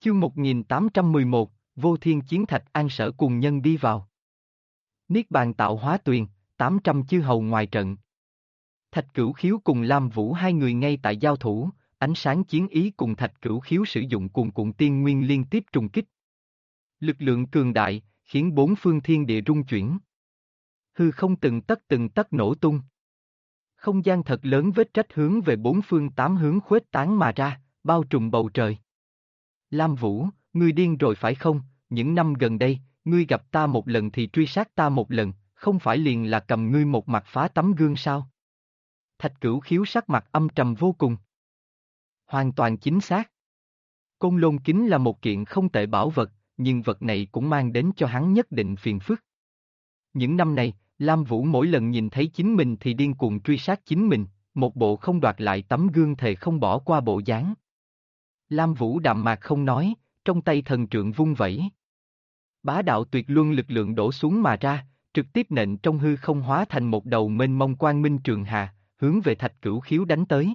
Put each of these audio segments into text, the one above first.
Chương 1811, Vô Thiên Chiến Thạch An Sở cùng nhân đi vào. Niết Bàn Tạo Hóa Tuyền, 800 chư hầu ngoài trận. Thạch Cửu Khiếu cùng Lam Vũ hai người ngay tại giao thủ, ánh sáng chiến ý cùng Thạch Cửu Khiếu sử dụng cuồn cuộn tiên nguyên liên tiếp trùng kích. Lực lượng cường đại, khiến bốn phương thiên địa rung chuyển. Hư không từng tấc nổ tung. Không gian thật lớn vết rách hướng về bốn phương tám hướng khuếch tán mà ra, bao trùm bầu trời. Lam Vũ, ngươi điên rồi phải không? Những năm gần đây, ngươi gặp ta một lần thì truy sát ta một lần, không phải liền là cầm ngươi một mặt phá tấm gương sao? Thạch Cửu Khiếu sắc mặt âm trầm vô cùng. Hoàn toàn chính xác. Côn Lôn Kính là một kiện không tệ bảo vật, nhưng vật này cũng mang đến cho hắn nhất định phiền phức. Những năm này, Lam Vũ mỗi lần nhìn thấy chính mình thì điên cuồng truy sát chính mình, một bộ không đoạt lại tấm gương thề không bỏ qua bộ dáng. Lam Vũ đạm mạc không nói, trong tay thần trượng vung vẩy. Bá đạo tuyệt luân lực lượng đổ xuống mà ra, trực tiếp nện trong hư không hóa thành một đầu mênh mông quang minh trường hà, hướng về Thạch Cửu Khiếu đánh tới.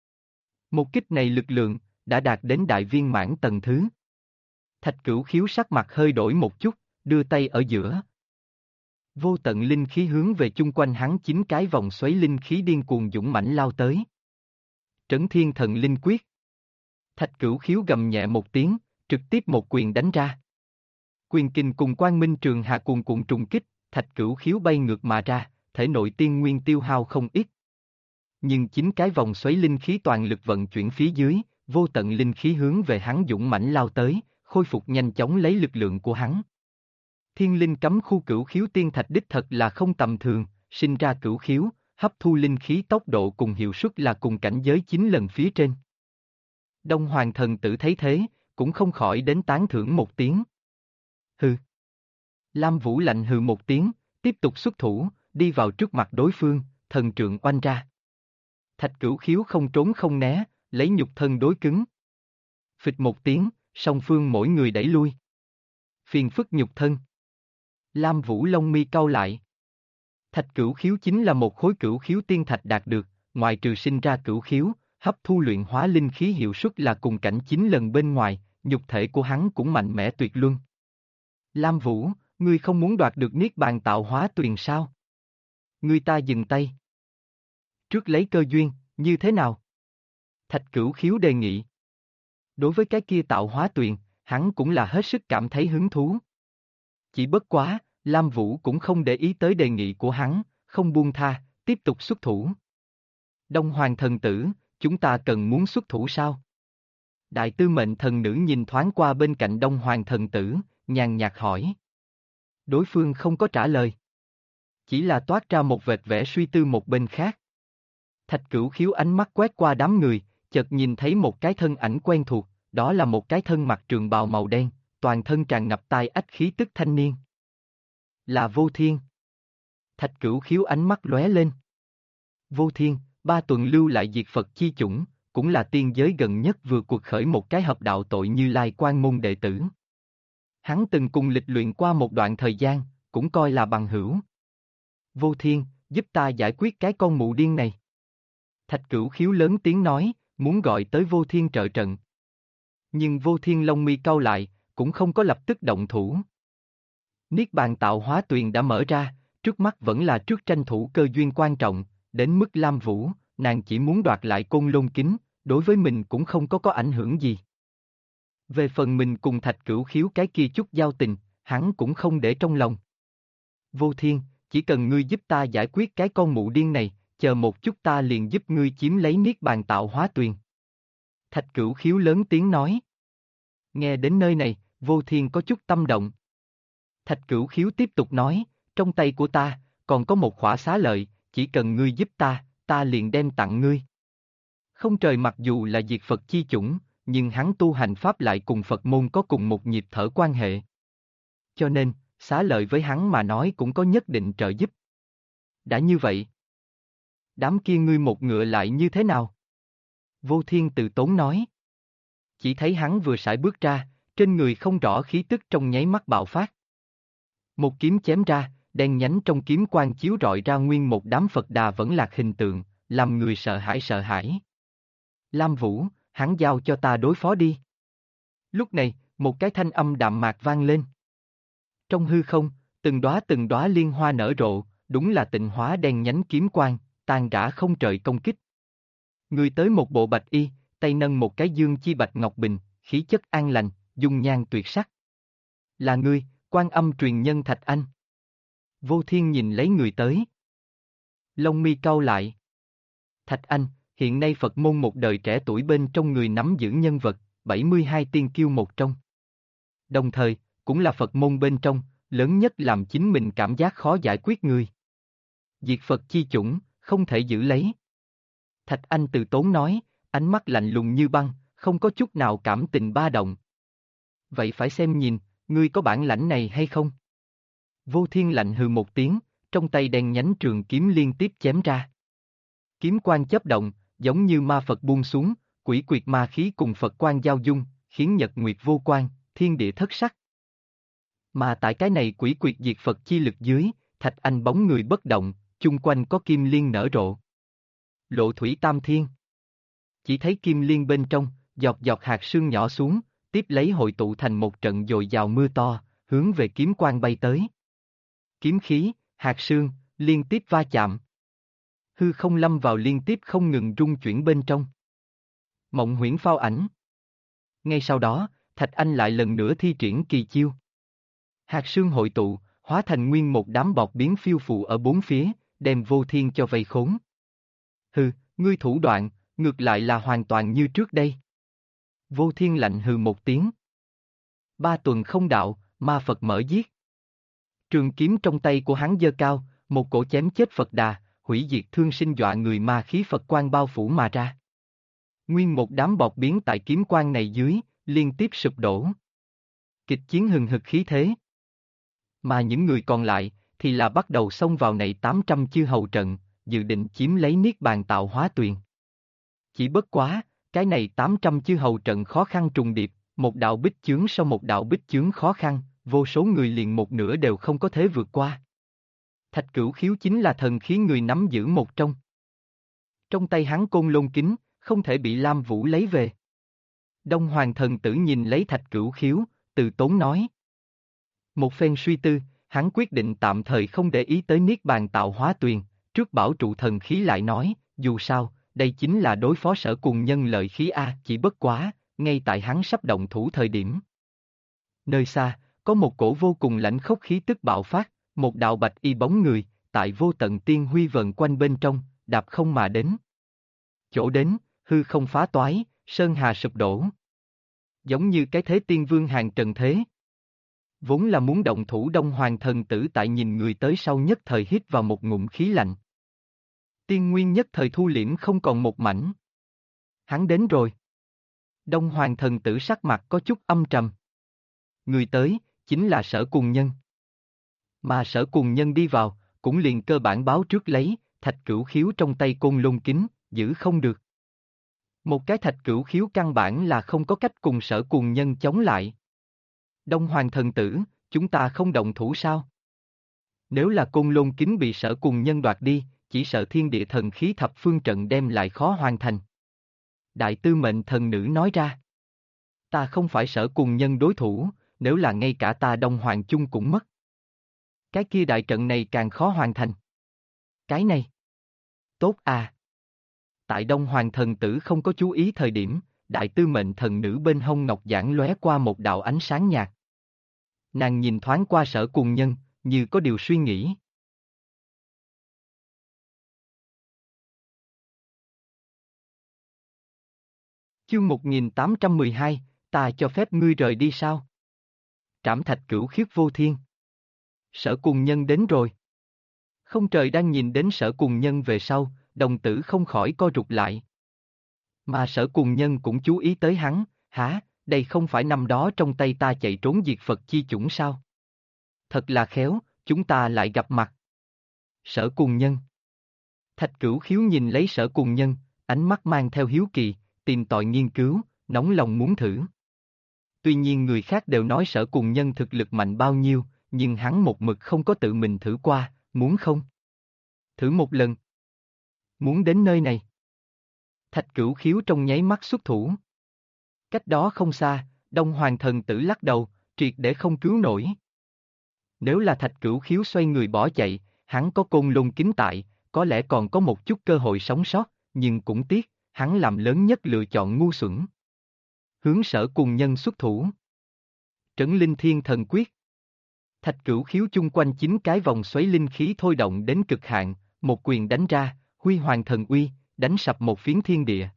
Một kích này lực lượng, đã đạt đến đại viên mãn tầng thứ. Thạch Cửu Khiếu sắc mặt hơi đổi một chút, đưa tay ở giữa. Vô tận linh khí hướng về chung quanh hắn 9 cái vòng xoáy linh khí điên cuồng dũng mãnh lao tới. Trấn Thiên Thần Linh Quyết. Thạch Cửu Khiếu gầm nhẹ một tiếng, trực tiếp một quyền đánh ra. Quyền kình cùng quang minh trường hà cuồn cuộn trùng kích, Thạch Cửu Khiếu bay ngược mà ra, thể nội tiên nguyên tiêu hao không ít. Nhưng 9 cái vòng xoáy linh khí toàn lực vận chuyển phía dưới, vô tận linh khí hướng về hắn dũng mãnh lao tới, khôi phục nhanh chóng lấy lực lượng của hắn. Thiên linh cấm khu Cửu Khiếu tiên thạch đích thật là không tầm thường, sinh ra Cửu Khiếu, hấp thu linh khí tốc độ cùng hiệu suất là cùng cảnh giới 9 lần phía trên. Đông Hoàng Thần Tử thấy thế, cũng không khỏi đến tán thưởng một tiếng. Hừ. Lam Vũ lạnh hừ một tiếng, tiếp tục xuất thủ, đi vào trước mặt đối phương, thần trượng oanh ra. Thạch Cửu Khiếu không trốn không né, lấy nhục thân đối cứng. Phịch một tiếng, song phương mỗi người đẩy lui. Phiền phức nhục thân. Lam Vũ lông mi cau lại. Thạch Cửu Khiếu chính là một khối Cửu Khiếu tiên thạch đạt được, ngoài trừ sinh ra Cửu Khiếu, hấp thu luyện hóa linh khí hiệu suất là cùng cảnh 9 lần bên ngoài, nhục thể của hắn cũng mạnh mẽ tuyệt luân. Lam Vũ, ngươi không muốn đoạt được Niết Bàn Tạo Hóa Tuyền sao? Ngươi ta dừng tay. Trước lấy cơ duyên, như thế nào? Thạch Cửu Khiếu đề nghị. Đối với cái kia tạo hóa tuyền, hắn cũng là hết sức cảm thấy hứng thú. Chỉ bất quá, Lam Vũ cũng không để ý tới đề nghị của hắn, không buông tha, tiếp tục xuất thủ. Đông Hoàng Thần Tử, chúng ta cần muốn xuất thủ sao? Đại tư mệnh thần nữ nhìn thoáng qua bên cạnh Đông Hoàng Thần Tử, nhàn nhạt hỏi. Đối phương không có trả lời. Chỉ là toát ra một vệt vẻ suy tư một bên khác. Thạch Cửu Khiếu ánh mắt quét qua đám người, chợt nhìn thấy một cái thân ảnh quen thuộc, đó là một cái thân mặc trường bào màu đen, toàn thân tràn ngập tai ách khí tức thanh niên. Là Vô Thiên. Thạch Cửu Khiếu ánh mắt lóe lên. Vô Thiên, 3 tuần lưu lại diệt Phật chi chủng, cũng là tiên giới gần nhất vừa cuộc khởi một cái hợp đạo tội Như Lai Quan môn đệ tử. Hắn từng cùng lịch luyện qua một đoạn thời gian, cũng coi là bằng hữu. Vô Thiên, giúp ta giải quyết cái con mụ điên này. Thạch Cửu Khiếu lớn tiếng nói, muốn gọi tới Vô Thiên trợ trận. Nhưng Vô Thiên lông mi cau lại, cũng không có lập tức động thủ. Niết Bàn Tạo Hóa Tuyền đã mở ra, trước mắt vẫn là trước tranh thủ cơ duyên quan trọng, đến mức Lam Vũ, nàng chỉ muốn đoạt lại Côn Lôn Kính, đối với mình cũng không có ảnh hưởng gì. Về phần mình cùng Thạch Cửu Khiếu cái kia chút giao tình, hắn cũng không để trong lòng. Vô Thiên, chỉ cần ngươi giúp ta giải quyết cái con mụ điên này, chờ một chút ta liền giúp ngươi chiếm lấy Niết Bàn Tạo Hóa Tuyền. Thạch Cửu Khiếu lớn tiếng nói. Nghe đến nơi này, Vô Thiên có chút tâm động. Thạch Cửu Khiếu tiếp tục nói, trong tay của ta, còn có một khỏa xá lợi, chỉ cần ngươi giúp ta liền đem tặng ngươi. Không trời mặc dù là diệt Phật chi chủng, nhưng hắn tu hành pháp lại cùng Phật môn có cùng một nhịp thở quan hệ. Cho nên, xá lợi với hắn mà nói cũng có nhất định trợ giúp. Đã như vậy, đám kia ngươi một ngựa lại như thế nào? Vô Thiên từ tốn nói. Chỉ thấy hắn vừa sải bước ra, trên người không rõ khí tức trong nháy mắt bạo phát. Một kiếm chém ra, đen nhánh trong kiếm quang chiếu rọi ra nguyên một đám Phật Đà vẫn lạc hình tượng, làm người sợ hãi. Lam Vũ, hắn giao cho ta đối phó đi. Lúc này, Một cái thanh âm đạm mạc vang lên. Trong hư không, từng đóa liên hoa nở rộ, đúng là tịnh hóa đen nhánh kiếm quang, tàn rã không trời công kích. Người tới một bộ bạch y, tay nâng một cái dương chi bạch ngọc bình, khí chất an lành, dung nhan tuyệt sắc. Là ngươi, Quan Âm truyền nhân Thạch Anh. Vô Thiên nhìn lấy người tới. Lông mi cau lại. Thạch Anh, hiện nay Phật môn một đời trẻ tuổi bên trong người nắm giữ nhân vật, 72 tiên kiêu một trong. Đồng thời, cũng là Phật môn bên trong, lớn nhất làm chính mình cảm giác khó giải quyết người. Diệt Phật chi chủng, không thể giữ lấy. Thạch Anh từ tốn nói, ánh mắt lạnh lùng như băng, không có chút nào cảm tình ba động. Vậy phải xem nhìn, ngươi có bản lãnh này hay không? Vô Thiên lạnh hừ một tiếng, trong tay đen nhánh trường kiếm liên tiếp chém ra. Kiếm quang chớp động, giống như ma Phật buông xuống, quỷ quyệt ma khí cùng Phật quang giao dung, khiến nhật nguyệt vô quang, thiên địa thất sắc. Mà tại cái này quỷ quyệt diệt Phật chi lực dưới, Thạch Anh bóng người bất động, chung quanh có kim liên nở rộ. Lộ thủy tam thiên. Chỉ thấy kim liên bên trong, giọt giọt hạt sương nhỏ xuống, tiếp lấy hội tụ thành một trận dồi dào mưa to, hướng về kiếm quang bay tới. Kiếm khí, hạt sương, liên tiếp va chạm. Hư không lâm vào liên tiếp không ngừng rung chuyển bên trong. Mộng huyễn phao ảnh. Ngay sau đó, Thạch Anh lại lần nữa thi triển kỳ chiêu. Hạt sương hội tụ, hóa thành nguyên một đám bọt biến phiêu phù ở bốn phía, đem Vô Thiên cho vây khốn. Hừ, ngươi thủ đoạn, ngược lại là hoàn toàn như trước đây. Vô Thiên lạnh hừ một tiếng. 3 tuần không đạo, ma Phật mở giết. Trường kiếm trong tay của hắn giơ cao, một cổ chém chết Phật Đà, hủy diệt thương sinh dọa người ma khí Phật quang bao phủ mà ra. Nguyên một đám bọt biến tại kiếm quang này dưới, liên tiếp sụp đổ. Kịch chiến hừng hực khí thế. Mà những người còn lại, thì là bắt đầu xông vào này 800 chư hầu trận, dự định chiếm lấy Niết Bàn Tạo Hóa Tuyền. Chỉ bất quá, cái này 800 chư hầu trận khó khăn trùng điệp, một đạo bích chướng sau một đạo bích chướng khó khăn, vô số người liền một nửa đều không có thể vượt qua. Thạch Cửu Khiếu chính là thần khí người nắm giữ một trong. Trong tay hắn côn lôn kính, không thể bị Lam Vũ lấy về. Đông Hoàng thần tử nhìn lấy Thạch Cửu Khiếu, từ tốn nói. Một phen suy tư, hắn quyết định tạm thời không để ý tới Niết Bàn Tạo Hóa Tuyền, trước bảo trụ thần khí lại nói, dù sao, đây chính là đối phó Sở Cùng Nhân lợi khí A, chỉ bất quá, ngay tại hắn sắp động thủ thời điểm. Nơi xa, có một cổ vô cùng lãnh khốc khí tức bạo phát, một đạo bạch y bóng người, tại vô tận tiên huy vần quanh bên trong, đạp không mà đến. Chỗ đến, hư không phá toái, sơn hà sụp đổ. Giống như cái thế tiên vương hàng trần thế. Vốn là muốn động thủ Đông Hoàng thần tử tại nhìn người tới sau nhất thời hít vào một ngụm khí lạnh. Tiên nguyên nhất thời thu liễm không còn một mảnh. Hắn đến rồi. Đông Hoàng thần tử sắc mặt có chút âm trầm. Người tới, chính là Sở Cùng Nhân. Mà Sở Cùng Nhân đi vào, cũng liền cơ bản báo trước lấy, Thạch Cửu Khiếu trong tay côn lôn kính, giữ không được. Một cái Thạch Cửu Khiếu căn bản là không có cách cùng Sở Cùng Nhân chống lại. Đông Hoàng thần tử, chúng ta không động thủ sao? Nếu là côn lôn kính bị Sở Cùng Nhân đoạt đi, chỉ sợ thiên địa thần khí thập phương trận đem lại khó hoàn thành. Đại tư mệnh thần nữ nói ra. Ta không phải Sở Cùng Nhân đối thủ, nếu là ngay cả ta Đông Hoàng chung cũng mất. Cái kia đại trận này càng khó hoàn thành. Cái này. Tốt à. Tại Đông Hoàng thần tử không có chú ý thời điểm, đại tư mệnh thần nữ bên hông ngọc giản lóe qua một đạo ánh sáng nhạt. Nàng nhìn thoáng qua Sở Cùng Nhân, như có điều suy nghĩ. Chương 1812, ta cho phép ngươi rời đi sao? Trảm Thạch Cửu Khiếu Vô Thiên. Sở Cùng Nhân đến rồi. Không trời đang nhìn đến Sở Cùng Nhân về sau, đồng tử không khỏi co rụt lại. Mà Sở Cùng Nhân cũng chú ý tới hắn, hả, đây không phải năm đó trong tay ta chạy trốn diệt Phật chi chủng sao? Thật là khéo, chúng ta lại gặp mặt. Sở Cùng Nhân. Thạch Cửu Khiếu nhìn lấy Sở Cùng Nhân, ánh mắt mang theo hiếu kỳ, tìm tòi nghiên cứu, nóng lòng muốn thử. Tuy nhiên người khác đều nói Sở Cùng Nhân thực lực mạnh bao nhiêu, nhưng hắn một mực không có tự mình thử qua, muốn không? Thử một lần. Muốn đến nơi này. Thạch Cửu Khiếu trong nháy mắt xuất thủ. Cách đó không xa, Đông Hoàng thần tử lắc đầu, triệt để không cứu nổi. Nếu là Thạch Cửu Khiếu xoay người bỏ chạy, hắn có Côn Lôn kính tại, có lẽ còn có một chút cơ hội sống sót, nhưng cũng tiếc, hắn làm lớn nhất lựa chọn ngu xuẩn. Hướng Sở Cùng Nhân xuất thủ. Trấn Linh Thiên Thần Quyết. Thạch Cửu Khiếu chung quanh 9 cái vòng xoáy linh khí thôi động đến cực hạn, một quyền đánh ra, huy hoàng thần uy, đánh sập một phiến thiên địa.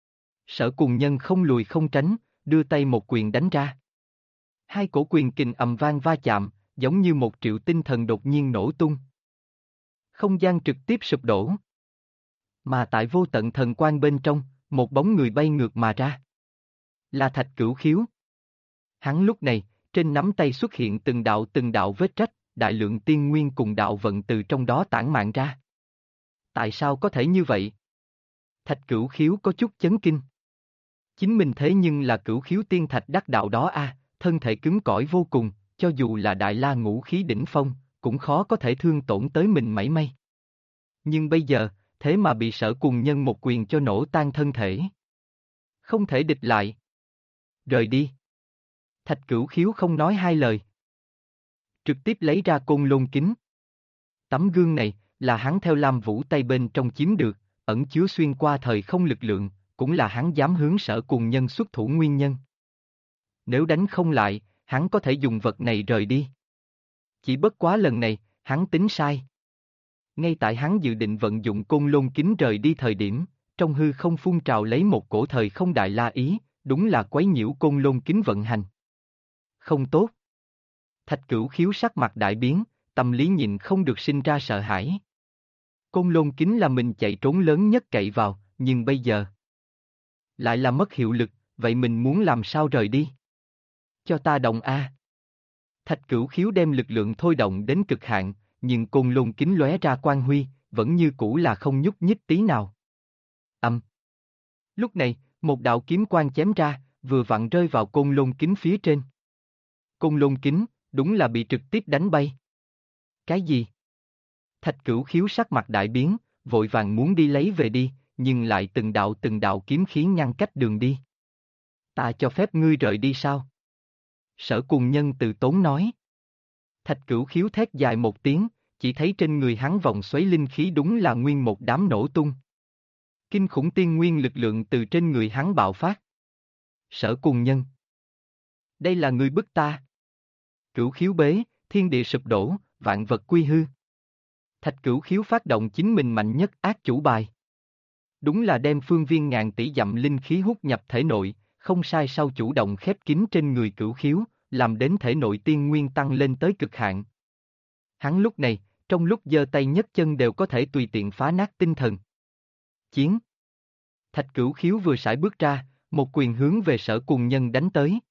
Sở Cùng Nhân không lùi không tránh, đưa tay một quyền đánh ra. Hai cổ quyền kình ầm vang va chạm, giống như một triệu tinh thần đột nhiên nổ tung. Không gian trực tiếp sụp đổ. Mà tại vô tận thần quang bên trong, một bóng người bay ngược mà ra. Là Thạch Cửu Khiếu. Hắn lúc này, trên nắm tay xuất hiện từng đạo vết rách, đại lượng tiên nguyên cùng đạo vận từ trong đó tản mạn ra. Tại sao có thể như vậy? Thạch Cửu Khiếu có chút chấn kinh. Chính mình thế nhưng là Cửu Khiếu tiên thạch đắc đạo đó a, thân thể cứng cỏi vô cùng, cho dù là đại la ngũ khí đỉnh phong, cũng khó có thể thương tổn tới mình mảy may. Nhưng bây giờ, thế mà bị Sở Cùng Nhân một quyền cho nổ tan thân thể. Không thể địch lại. Rời đi. Thạch Cửu Khiếu không nói hai lời. Trực tiếp lấy ra Côn Lôn kính. Tấm gương này, là hắn theo Lam Vũ tay bên trong chiếm được, ẩn chứa xuyên qua thời không lực lượng, cũng là hắn dám hướng Sở Cùng Nhân xuất thủ nguyên nhân. Nếu đánh không lại, hắn có thể dùng vật này rời đi. Chỉ bất quá lần này, hắn tính sai. Ngay tại hắn dự định vận dụng Côn Lôn kính rời đi thời điểm, trong hư không phun trào lấy một cổ thời không đại la ý, đúng là quấy nhiễu Côn Lôn kính vận hành. Không tốt. Thạch Cửu Khiếu sắc mặt đại biến, tâm lý nhịn không được sinh ra sợ hãi. Côn Lôn kính là mình chạy trốn lớn nhất cậy vào, nhưng bây giờ lại là mất hiệu lực, vậy mình muốn làm sao rời đi? Cho ta động a. Thạch Cửu Khiếu đem lực lượng thôi động đến cực hạn, nhưng Côn Lôn kính lóe ra quang huy, vẫn như cũ là không nhúc nhích tí nào. Lúc này, một đạo kiếm quang chém ra, vừa vặn rơi vào Côn Lôn kính phía trên. Côn Lôn kính, đúng là bị trực tiếp đánh bay. Cái gì? Thạch Cửu Khiếu sắc mặt đại biến, vội vàng muốn đi lấy về đi, nhưng lại từng đạo kiếm khí ngăn cách đường đi. Ta cho phép ngươi rời đi sao? Sở Cùng Nhân từ tốn nói. Thạch Cửu Khiếu thét dài một tiếng, chỉ thấy trên người hắn vòng xoáy linh khí đúng là nguyên một đám nổ tung. Kinh khủng tiên nguyên lực lượng từ trên người hắn bạo phát. Sở Cùng Nhân. Đây là người bức ta. Cửu Khiếu bế, thiên địa sụp đổ, vạn vật quy hư. Thạch Cửu Khiếu phát động chính mình mạnh nhất ác chủ bài. Đúng là đem phương viên ngàn tỷ dặm linh khí hút nhập thể nội, không sai sau chủ động khép kín trên người Cửu Khiếu, làm đến thể nội tiên nguyên tăng lên tới cực hạn. Hắn lúc này, trong lúc giơ tay nhấc chân đều có thể tùy tiện phá nát tinh thần. Chiến. Thạch Cửu Khiếu vừa sải bước ra, một quyền hướng về Sở Cùng Nhân đánh tới.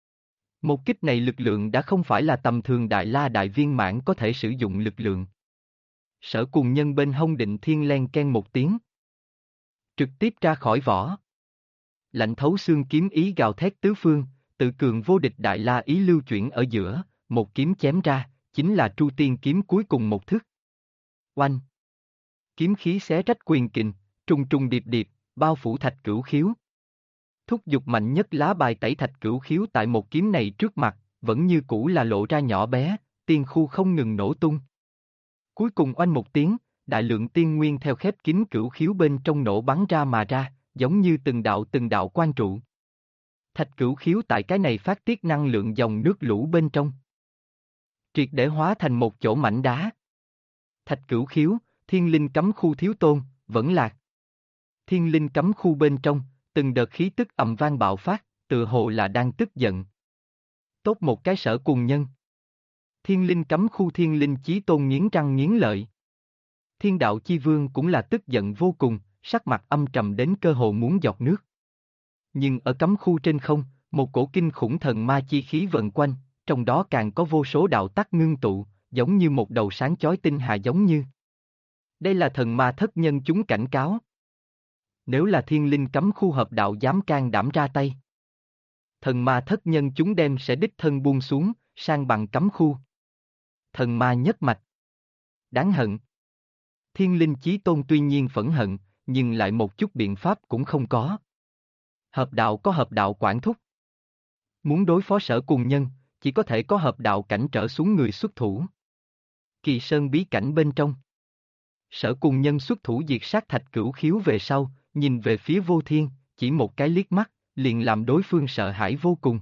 Một kích này lực lượng đã không phải là tầm thường đại la đại viên mãn có thể sử dụng lực lượng. Sở Cùng Nhân bên hông Định Thiên len ken một tiếng. Trực tiếp ra khỏi vỏ. Lạnh thấu xương kiếm ý gào thét tứ phương, tự cường vô địch đại la ý lưu chuyển ở giữa, một kiếm chém ra, chính là Tru Tiên kiếm cuối cùng một thức. Oanh! Kiếm khí xé rách quyền kình, trùng trùng điệp điệp, bao phủ Thạch Cửu Khiếu. Thúc giục mạnh nhất lá bài tẩy Thạch Cửu Khiếu tại một kiếm này trước mặt, vẫn như cũ là lộ ra nhỏ bé, tiên khu không ngừng nổ tung. Cuối cùng oanh một tiếng, đại lượng tiên nguyên theo khép kín Cửu Khiếu bên trong nổ bắn ra mà ra, giống như từng đạo quang trụ. Thạch Cửu Khiếu tại cái này phát tiết năng lượng dòng nước lũ bên trong. Triệt để hóa thành một chỗ mảnh đá. Thạch Cửu Khiếu, Thiên Linh cấm khu thiếu tôn, vẫn lạc. Thiên Linh cấm khu bên trong, từng đợt khí tức ầm vang bạo phát, tựa hồ là đang tức giận. Tốt một cái Sở Cùng Nhân. Thiên Linh cấm khu Thiên Linh Chí Tôn nghiến răng nghiến lợi. Thiên Đạo Chi Vương cũng là tức giận vô cùng, sắc mặt âm trầm đến cơ hồ muốn giọt nước. Nhưng ở cấm khu trên không, một cổ kinh khủng thần ma chi khí vận quanh, trong đó càng có vô số đạo tắc ngưng tụ, giống như một đầu sáng chói tinh hà giống như. Đây là thần ma thất nhân chúng cảnh cáo. Nếu là Thiên Linh cấm khu hợp đạo dám can đảm ra tay, thần ma thất nhân chúng đem sẽ đích thân buông xuống, sang bằng cấm khu. Thần ma nhất mạch. Đáng hận. Thiên Linh Chí Tôn tuy nhiên phẫn hận, nhưng lại một chút biện pháp cũng không có. Hợp đạo có hợp đạo quản thúc. Muốn đối phó Sở Cùng Nhân, chỉ có thể có hợp đạo cảnh trở xuống người xuất thủ. Kỳ Sơn bí cảnh bên trong. Sở Cùng Nhân xuất thủ diệt sát Thạch Cửu Khiếu về sau, nhìn về phía Vô Thiên, chỉ một cái liếc mắt, liền làm đối phương sợ hãi vô cùng.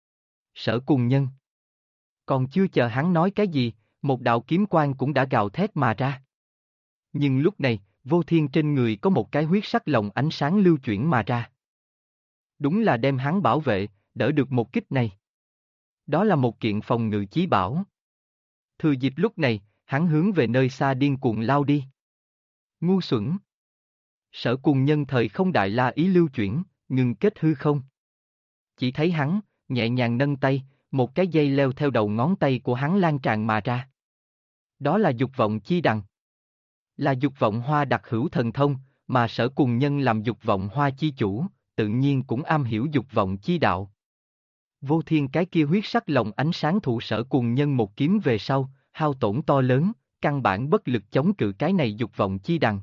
Sở Cùng Nhân. Còn chưa chờ hắn nói cái gì, một đạo kiếm quang cũng đã gào thét mà ra. Nhưng lúc này, Vô Thiên trên người có một cái huyết sắc lồng ánh sáng lưu chuyển mà ra. Đúng là đem hắn bảo vệ, đỡ được một kích này. Đó là một kiện phòng ngự chí bảo. Thừa dịp lúc này, hắn hướng về nơi xa điên cuồng lao đi. Ngu xuẩn. Sở Cùng Nhân thời không đại la ý lưu chuyển, ngừng kết hư không. Chỉ thấy hắn, nhẹ nhàng nâng tay, một cái dây leo theo đầu ngón tay của hắn lan tràn mà ra. Đó là dục vọng chi đằng. Là dục vọng hoa đặc hữu thần thông, mà Sở Cùng Nhân làm dục vọng hoa chi chủ, tự nhiên cũng am hiểu dục vọng chi đạo. Vô Thiên cái kia huyết sắc lồng ánh sáng thụ Sở Cùng Nhân một kiếm về sau, hao tổn to lớn, căn bản bất lực chống cự cái này dục vọng chi đằng.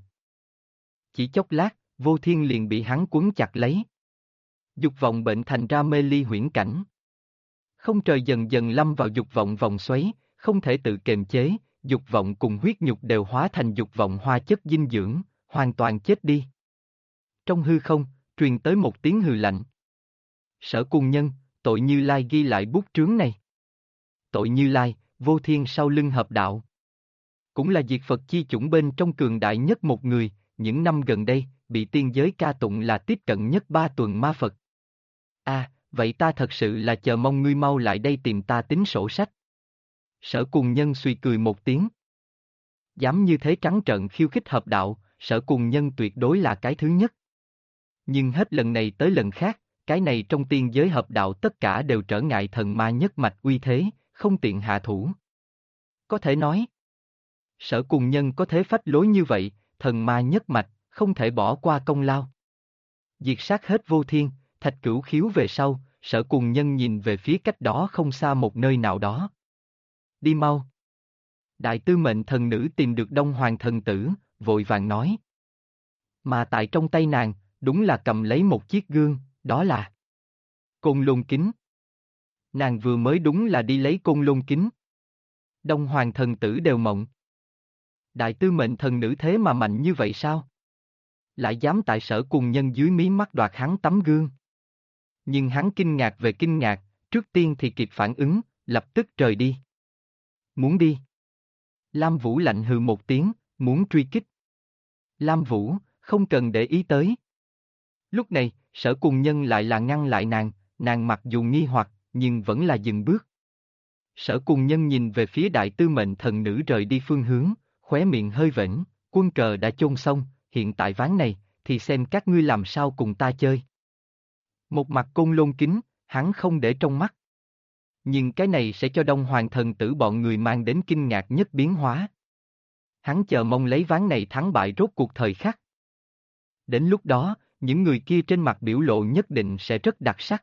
Chỉ chốc lát, Vô Thiên liền bị hắn quấn chặt lấy. Dục vọng bệnh thành ra mê ly huyễn cảnh. Không trời dần dần lâm vào dục vọng vòng xoáy, không thể tự kiềm chế, dục vọng cùng huyết nhục đều hóa thành dục vọng hoa chất dinh dưỡng, hoàn toàn chết đi. Trong hư không, truyền tới một tiếng hừ lạnh. Sở Cùng Nhân, tội Như Lai ghi lại bút trướng này. Tội Như Lai, Vô Thiên sau lưng hợp đạo. Cũng là diệt Phật chi chủng bên trong cường đại nhất một người, những năm gần đây, bị tiên giới ca tụng là tiếp cận nhất 3 tuần ma Phật. Vậy ta thật sự là chờ mong ngươi mau lại đây tìm ta tính sổ sách. Sở Cùng Nhân suy cười một tiếng. Dám như thế trắng trợn khiêu khích hợp đạo, Sở Cùng Nhân tuyệt đối là cái thứ nhất. Nhưng hết lần này tới lần khác, cái này trong tiên giới hợp đạo tất cả đều trở ngại thần ma nhất mạch uy thế, không tiện hạ thủ. Có thể nói, Sở Cùng Nhân có thế phách lối như vậy, thần ma nhất mạch, không thể bỏ qua công lao. Diệt sát hết Vô Thiên, Thạch Cửu Khiếu về sau, Sở Cùng Nhân nhìn về phía cách đó không xa một nơi nào đó. Đi mau. Đại tư mệnh thần nữ tìm được Đông Hoàng thần tử, vội vàng nói. Mà tại trong tay nàng, đúng là cầm lấy một chiếc gương, đó là Côn Lôn kính. Nàng vừa mới đúng là đi lấy Côn Lôn kính. Đông Hoàng thần tử đều mộng. Đại tư mệnh thần nữ thế mà mạnh như vậy sao? Lại dám tại Sở Cùng Nhân dưới mí mắt đoạt hắn tấm gương. Nhưng hắn kinh ngạc về kinh ngạc, trước tiên thì kịp phản ứng, lập tức rời đi. Muốn đi. Lam Vũ lạnh hừ một tiếng, muốn truy kích. Lam Vũ, không cần để ý tới. Lúc này, Sở Cùng Nhân lại là ngăn lại nàng mặc dù nghi hoặc, nhưng vẫn là dừng bước. Sở Cùng Nhân nhìn về phía đại tư mệnh thần nữ rời đi phương hướng, khóe miệng hơi vểnh, quân cờ đã chôn xong, hiện tại ván này, thì xem các ngươi làm sao cùng ta chơi. Một mặt Côn Lôn kính, hắn không để trong mắt. Nhưng cái này sẽ cho Đông Hoàng thần tử bọn người mang đến kinh ngạc nhất biến hóa. Hắn chờ mong lấy ván này thắng bại rốt cuộc thời khắc. Đến lúc đó, những người kia trên mặt biểu lộ nhất định sẽ rất đặc sắc.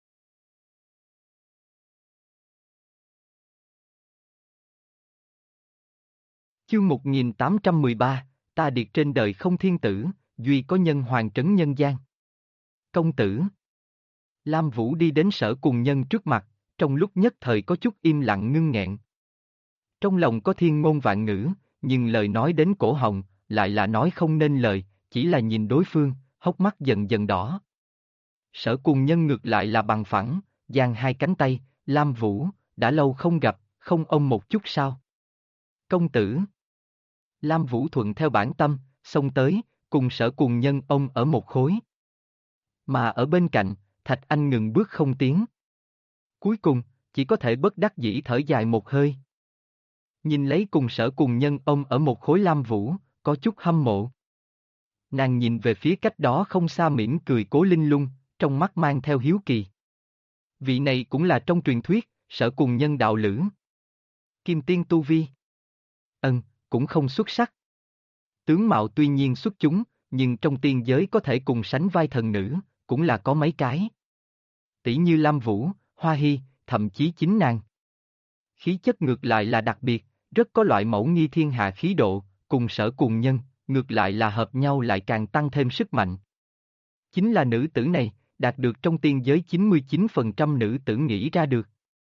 Chương 1813, ta điệt trên đời không thiên tử, duy có nhân hoàng trấn nhân gian. Công tử. Lam Vũ đi đến Sở Cùng Nhân trước mặt, trong lúc nhất thời có chút im lặng ngưng nghẹn. Trong lòng có thiên ngôn vạn ngữ, nhưng lời nói đến cổ họng, lại là nói không nên lời, chỉ là nhìn đối phương, hốc mắt dần dần đỏ. Sở Cùng Nhân ngược lại là bằng phẳng, giang hai cánh tay, Lam Vũ, đã lâu không gặp, không ôm một chút sao? Công tử. Lam Vũ thuận theo bản tâm, xông tới, cùng Sở Cùng Nhân ôm ở một khối. Mà ở bên cạnh, Thạch Anh ngừng bước không tiến. Cuối cùng, chỉ có thể bất đắc dĩ thở dài một hơi. Nhìn lấy cùng Sở Cùng Nhân ôm ở một khối Lam Vũ, có chút hâm mộ. Nàng nhìn về phía cách đó không xa mỉm cười Cố Linh Lung, trong mắt mang theo hiếu kỳ. Vị này cũng là trong truyền thuyết, Sở Cùng Nhân đạo lữ. Kim tiên tu vi. Cũng không xuất sắc. Tướng mạo tuy nhiên xuất chúng, nhưng trong tiên giới có thể cùng sánh vai thần nữ, cũng là có mấy cái. Tỷ như Lam Vũ, Hoa Hy, thậm chí chính nàng. Khí chất ngược lại là đặc biệt, rất có loại mẫu nghi thiên hạ khí độ, cùng Sở Cùng Nhân, ngược lại là hợp nhau lại càng tăng thêm sức mạnh. Chính là nữ tử này, đạt được trong tiên giới 99% nữ tử nghĩ ra được.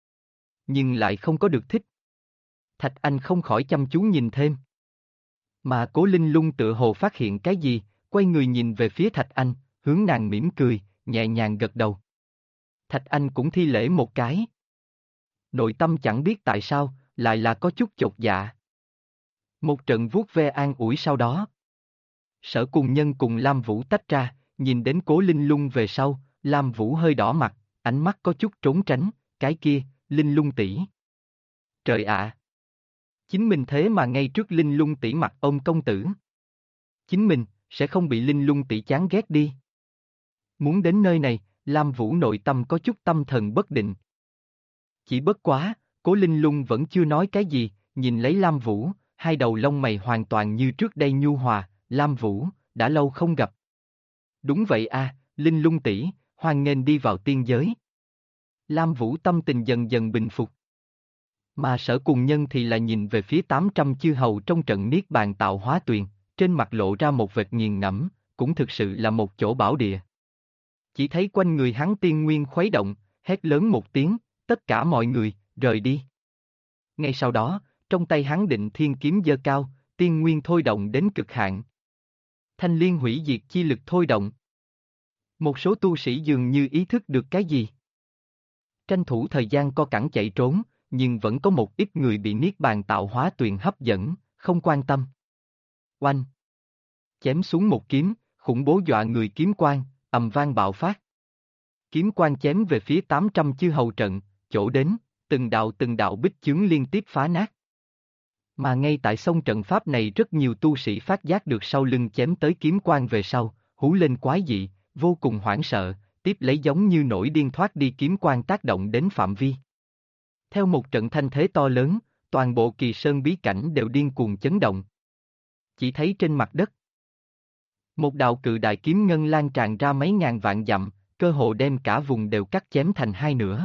Nhưng lại không có được thích. Thạch Anh không khỏi chăm chú nhìn thêm. Mà Cố Linh Lung tựa hồ phát hiện cái gì, quay người nhìn về phía Thạch Anh, hướng nàng mỉm cười, nhẹ nhàng gật đầu. Thạch Anh cũng thi lễ một cái. Nội tâm chẳng biết tại sao, lại là có chút chột dạ. Một trận vuốt ve an ủi sau đó. Sở Cùng Nhân cùng Lam Vũ tách ra, nhìn đến Cố Linh Lung về sau, Lam Vũ hơi đỏ mặt, ánh mắt có chút trốn tránh, cái kia, Linh Lung tỷ. Trời ạ! Chính mình thế mà ngay trước Linh Lung tỷ mặt ôm công tử. Chính mình, sẽ không bị Linh Lung tỷ chán ghét đi. Muốn đến nơi này, Lam Vũ nội tâm có chút tâm thần bất định. Chỉ bất quá, Cố Linh Lung vẫn chưa nói cái gì, nhìn lấy Lam Vũ, hai đầu lông mày hoàn toàn như trước đây nhu hòa, Lam Vũ, đã lâu không gặp. Đúng vậy a, Linh Lung tỷ, hoan nghênh đi vào tiên giới. Lam Vũ tâm tình dần dần bình phục. Mà Sở Cùng Nhân thì là nhìn về phía 800 chư hầu trong trận Niết Bàn Tạo Hóa Tuyền, trên mặt lộ ra một vệt nghiền ngẫm, cũng thực sự là một chỗ bảo địa. Chỉ thấy quanh người hắn tiên nguyên khuấy động, hét lớn một tiếng, tất cả mọi người, rời đi. Ngay sau đó, trong tay hắn Định Thiên kiếm giơ cao, tiên nguyên thôi động đến cực hạn. Thanh liên hủy diệt chi lực thôi động. Một số tu sĩ dường như ý thức được cái gì. Tranh thủ thời gian co cẳng chạy trốn, nhưng vẫn có một ít người bị Niết Bàn Tạo Hóa Tuyền hấp dẫn, không quan tâm. Oanh! Chém xuống một kiếm, khủng bố dọa người kiếm quang, ầm vang bạo phát. Kiếm quang chém về phía 800 chư hầu trận, chỗ đến, từng đạo bích chướng liên tiếp phá nát. Mà ngay tại sông trận pháp này rất nhiều tu sĩ phát giác được sau lưng chém tới kiếm quang về sau, hú lên quái dị, vô cùng hoảng sợ, tiếp lấy giống như nổi điên thoát đi kiếm quang tác động đến phạm vi. Theo một trận thanh thế to lớn, toàn bộ Kỳ Sơn bí cảnh đều điên cuồng chấn động. Chỉ thấy trên mặt đất, một đạo cự đại kiếm ngân lan tràn ra mấy ngàn vạn dặm, cơ hồ đem cả vùng đều cắt chém thành hai nửa.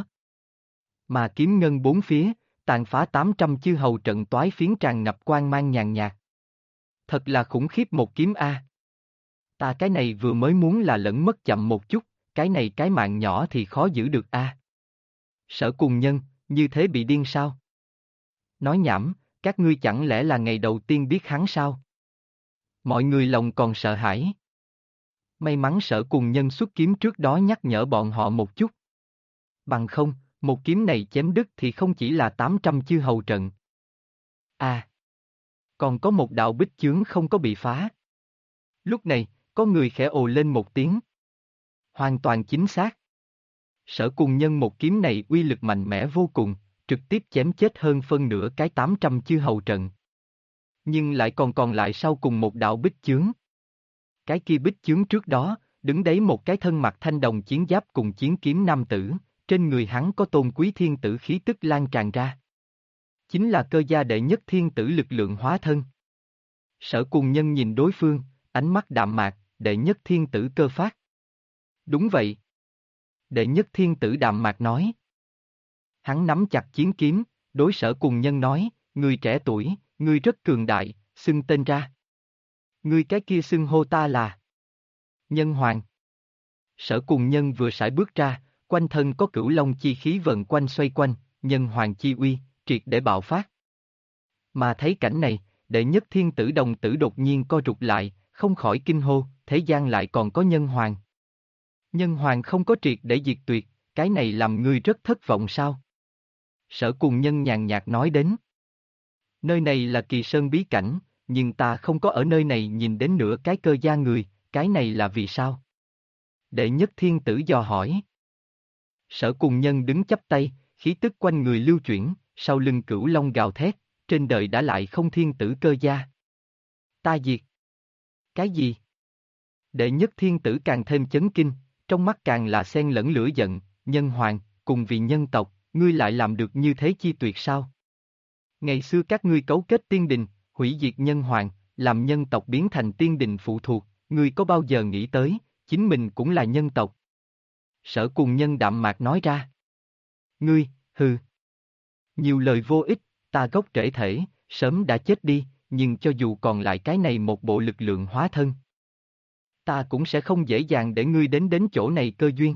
Mà kiếm ngân bốn phía, tàn phá 800 chư hầu trận toái phiến tràn ngập quang mang nhàn nhạt. Thật là khủng khiếp một kiếm a. Ta cái này vừa mới muốn là lẫn mất chậm một chút, cái này cái mạng nhỏ thì khó giữ được a. Sở Cùng Nhân, như thế bị điên sao? Nói nhảm, các ngươi chẳng lẽ là ngày đầu tiên biết hắn sao? Mọi người lòng còn sợ hãi. May mắn Sở Cùng Nhân xuất kiếm trước đó nhắc nhở bọn họ một chút. Bằng không, một kiếm này chém đứt thì không chỉ là 800 chư hầu trận. À! Còn có một đạo bích chướng không có bị phá. Lúc này, có người khẽ ồ lên một tiếng. Hoàn toàn chính xác. Sở Cùng Nhân một kiếm này uy lực mạnh mẽ vô cùng, trực tiếp chém chết hơn phân nửa cái 800 chư hầu trận. Nhưng lại còn lại sau cùng một đạo bích chướng. Cái kia bích chướng trước đó, đứng đấy một cái thân mặc thanh đồng chiến giáp cùng chiến kiếm nam tử, trên người hắn có tôn quý thiên tử khí tức lan tràn ra. Chính là Cơ gia đệ nhất thiên tử lực lượng hóa thân. Sở Cùng Nhân nhìn đối phương, ánh mắt đạm mạc, đệ nhất thiên tử Cơ Phát. Đúng vậy. Đệ nhất thiên tử đạm mạc nói. Hắn nắm chặt chiến kiếm, đối Sở Cùng Nhân nói, người trẻ tuổi, ngươi rất cường đại, xưng tên ra. Ngươi cái kia xưng hô ta là Nhân Hoàng. Sở Cùng Nhân vừa sải bước ra, quanh thân có cửu long chi khí vần quanh xoay quanh, Nhân Hoàng chi uy, triệt để bạo phát. Mà thấy cảnh này, đệ nhất thiên tử đồng tử đột nhiên co rụt lại, không khỏi kinh hô, thế gian lại còn có Nhân Hoàng. Nhân Hoàng không có triệt để diệt tuyệt, cái này làm ngươi rất thất vọng sao? Sở Cùng Nhân nhàn nhạt nói đến. Nơi này là Kỳ Sơn bí cảnh, nhưng ta không có ở nơi này nhìn đến nửa cái Cơ gia người, cái này là vì sao? Đệ nhất thiên tử dò hỏi. Sở Cùng Nhân đứng chắp tay, khí tức quanh người lưu chuyển, sau lưng cửu long gào thét, trên đời đã lại không thiên tử Cơ gia. Ta diệt. Cái gì? Đệ nhất thiên tử càng thêm chấn kinh, trong mắt càng là xen lẫn lửa giận, Nhân Hoàng, cùng vì nhân tộc, ngươi lại làm được như thế chi tuyệt sao? Ngày xưa các ngươi cấu kết tiên đình, hủy diệt Nhân Hoàng, làm nhân tộc biến thành tiên đình phụ thuộc, ngươi có bao giờ nghĩ tới, chính mình cũng là nhân tộc? Sở Cùng Nhân đạm mạc nói ra. Ngươi, hừ. Nhiều lời vô ích, ta gốc rễ thể, sớm đã chết đi, nhưng cho dù còn lại cái này một bộ lực lượng hóa thân. Ta cũng sẽ không dễ dàng để ngươi đến chỗ này cơ duyên.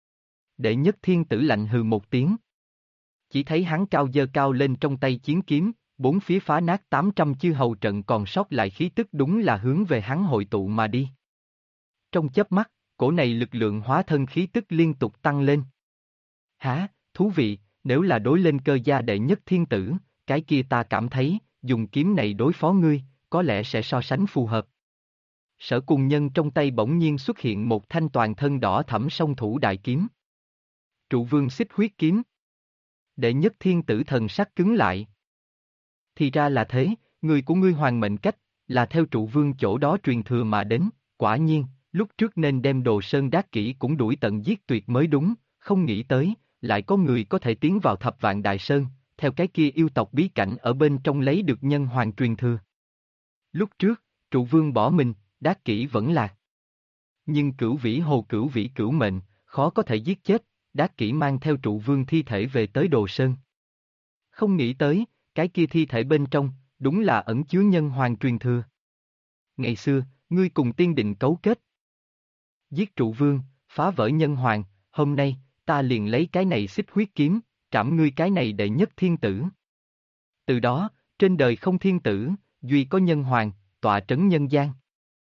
Đệ nhất thiên tử lạnh hừ một tiếng. Chỉ thấy hắn cao giơ cao lên trong tay chiến kiếm, bốn phía phá nát 800 chư hầu trận còn sót lại khí tức đúng là hướng về hắn hội tụ mà đi. Trong chớp mắt, cổ này lực lượng hóa thân khí tức liên tục tăng lên. Hả, thú vị, nếu là đối lên cơ gia đệ nhất thiên tử, cái kia ta cảm thấy, dùng kiếm này đối phó ngươi, có lẽ sẽ so sánh phù hợp. Sở Cùng Nhân trong tay bỗng nhiên xuất hiện một thanh toàn thân đỏ thẫm song thủ đại kiếm. Trụ vương xích huyết kiếm. Đệ nhất thiên tử thần sắc cứng lại. Thì ra là thế, người của ngươi hoàng mệnh cách, là theo trụ vương chỗ đó truyền thừa mà đến, quả nhiên, lúc trước nên đem Đồ Sơn Đát Kỷ cũng đuổi tận giết tuyệt mới đúng, không nghĩ tới, lại có người có thể tiến vào Thập Vạn Đại Sơn, theo cái kia yêu tộc bí cảnh ở bên trong lấy được nhân hoàng truyền thừa. Lúc trước, trụ vương bỏ mình, Đát Kỷ vẫn lạc. Nhưng cửu vĩ hồ cửu vĩ cửu mệnh, khó có thể giết chết, Đát Kỷ mang theo trụ vương thi thể về tới Đồ Sơn. Không nghĩ tới, cái kia thi thể bên trong, đúng là ẩn chứa nhân hoàng truyền thừa. Ngày xưa, ngươi cùng tiên định cấu kết. Giết trụ vương, phá vỡ nhân hoàng, hôm nay, ta liền lấy cái này xích huyết kiếm, trảm ngươi cái này đệ nhất thiên tử. Từ đó, trên đời không thiên tử, duy có nhân hoàng, tọa trấn nhân gian.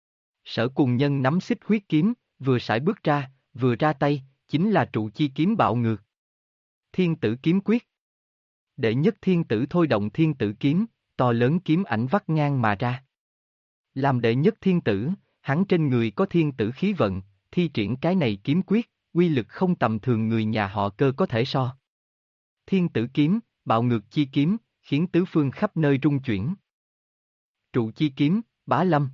Sở Cùng Nhân nắm xích huyết kiếm, vừa sải bước ra, vừa ra tay, chính là trụ chi kiếm bạo ngược. Thiên tử kiếm quyết. Đệ nhất thiên tử thôi động thiên tử kiếm, to lớn kiếm ảnh vắt ngang mà ra. Làm đệ nhất thiên tử, hắn trên người có thiên tử khí vận, thi triển cái này kiếm quyết, uy lực không tầm thường người nhà họ Cơ có thể so. Thiên tử kiếm, bạo ngược chi kiếm, khiến tứ phương khắp nơi rung chuyển. Trụ chi kiếm, bá lâm.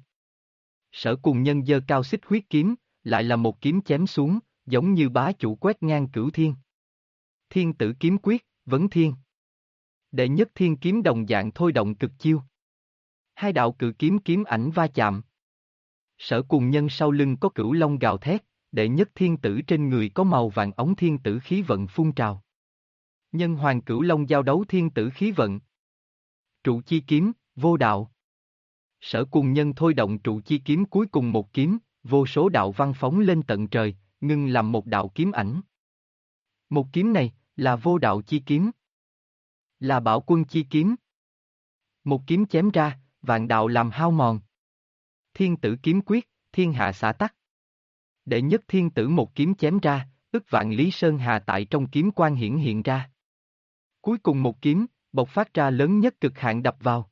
Sở Cùng Nhân giơ cao xích huyết kiếm, lại là một kiếm chém xuống, giống như bá chủ quét ngang cửu thiên. Thiên tử kiếm quyết, vấn thiên. Đệ nhất thiên kiếm đồng dạng thôi động cực chiêu. Hai đạo cự kiếm kiếm ảnh va chạm. Sở Cùng Nhân sau lưng có cửu long gào thét, đệ nhất thiên tử trên người có màu vàng ống thiên tử khí vận phun trào. Nhân hoàng cửu long giao đấu thiên tử khí vận. Trụ chi kiếm, vô đạo. Sở Cùng Nhân thôi động trụ chi kiếm cuối cùng một kiếm, vô số đạo văn phóng lên tận trời, ngưng làm một đạo kiếm ảnh. Một kiếm này, là vô đạo chi kiếm. Là bảo quân chi kiếm. Một kiếm chém ra, vạn đạo làm hao mòn. Thiên tử kiếm quyết, thiên hạ xả tắc. Đệ nhất thiên tử một kiếm chém ra, ức vạn lý sơn hà tại trong kiếm quang hiển hiện ra. Cuối cùng một kiếm, bộc phát ra lớn nhất cực hạn đập vào.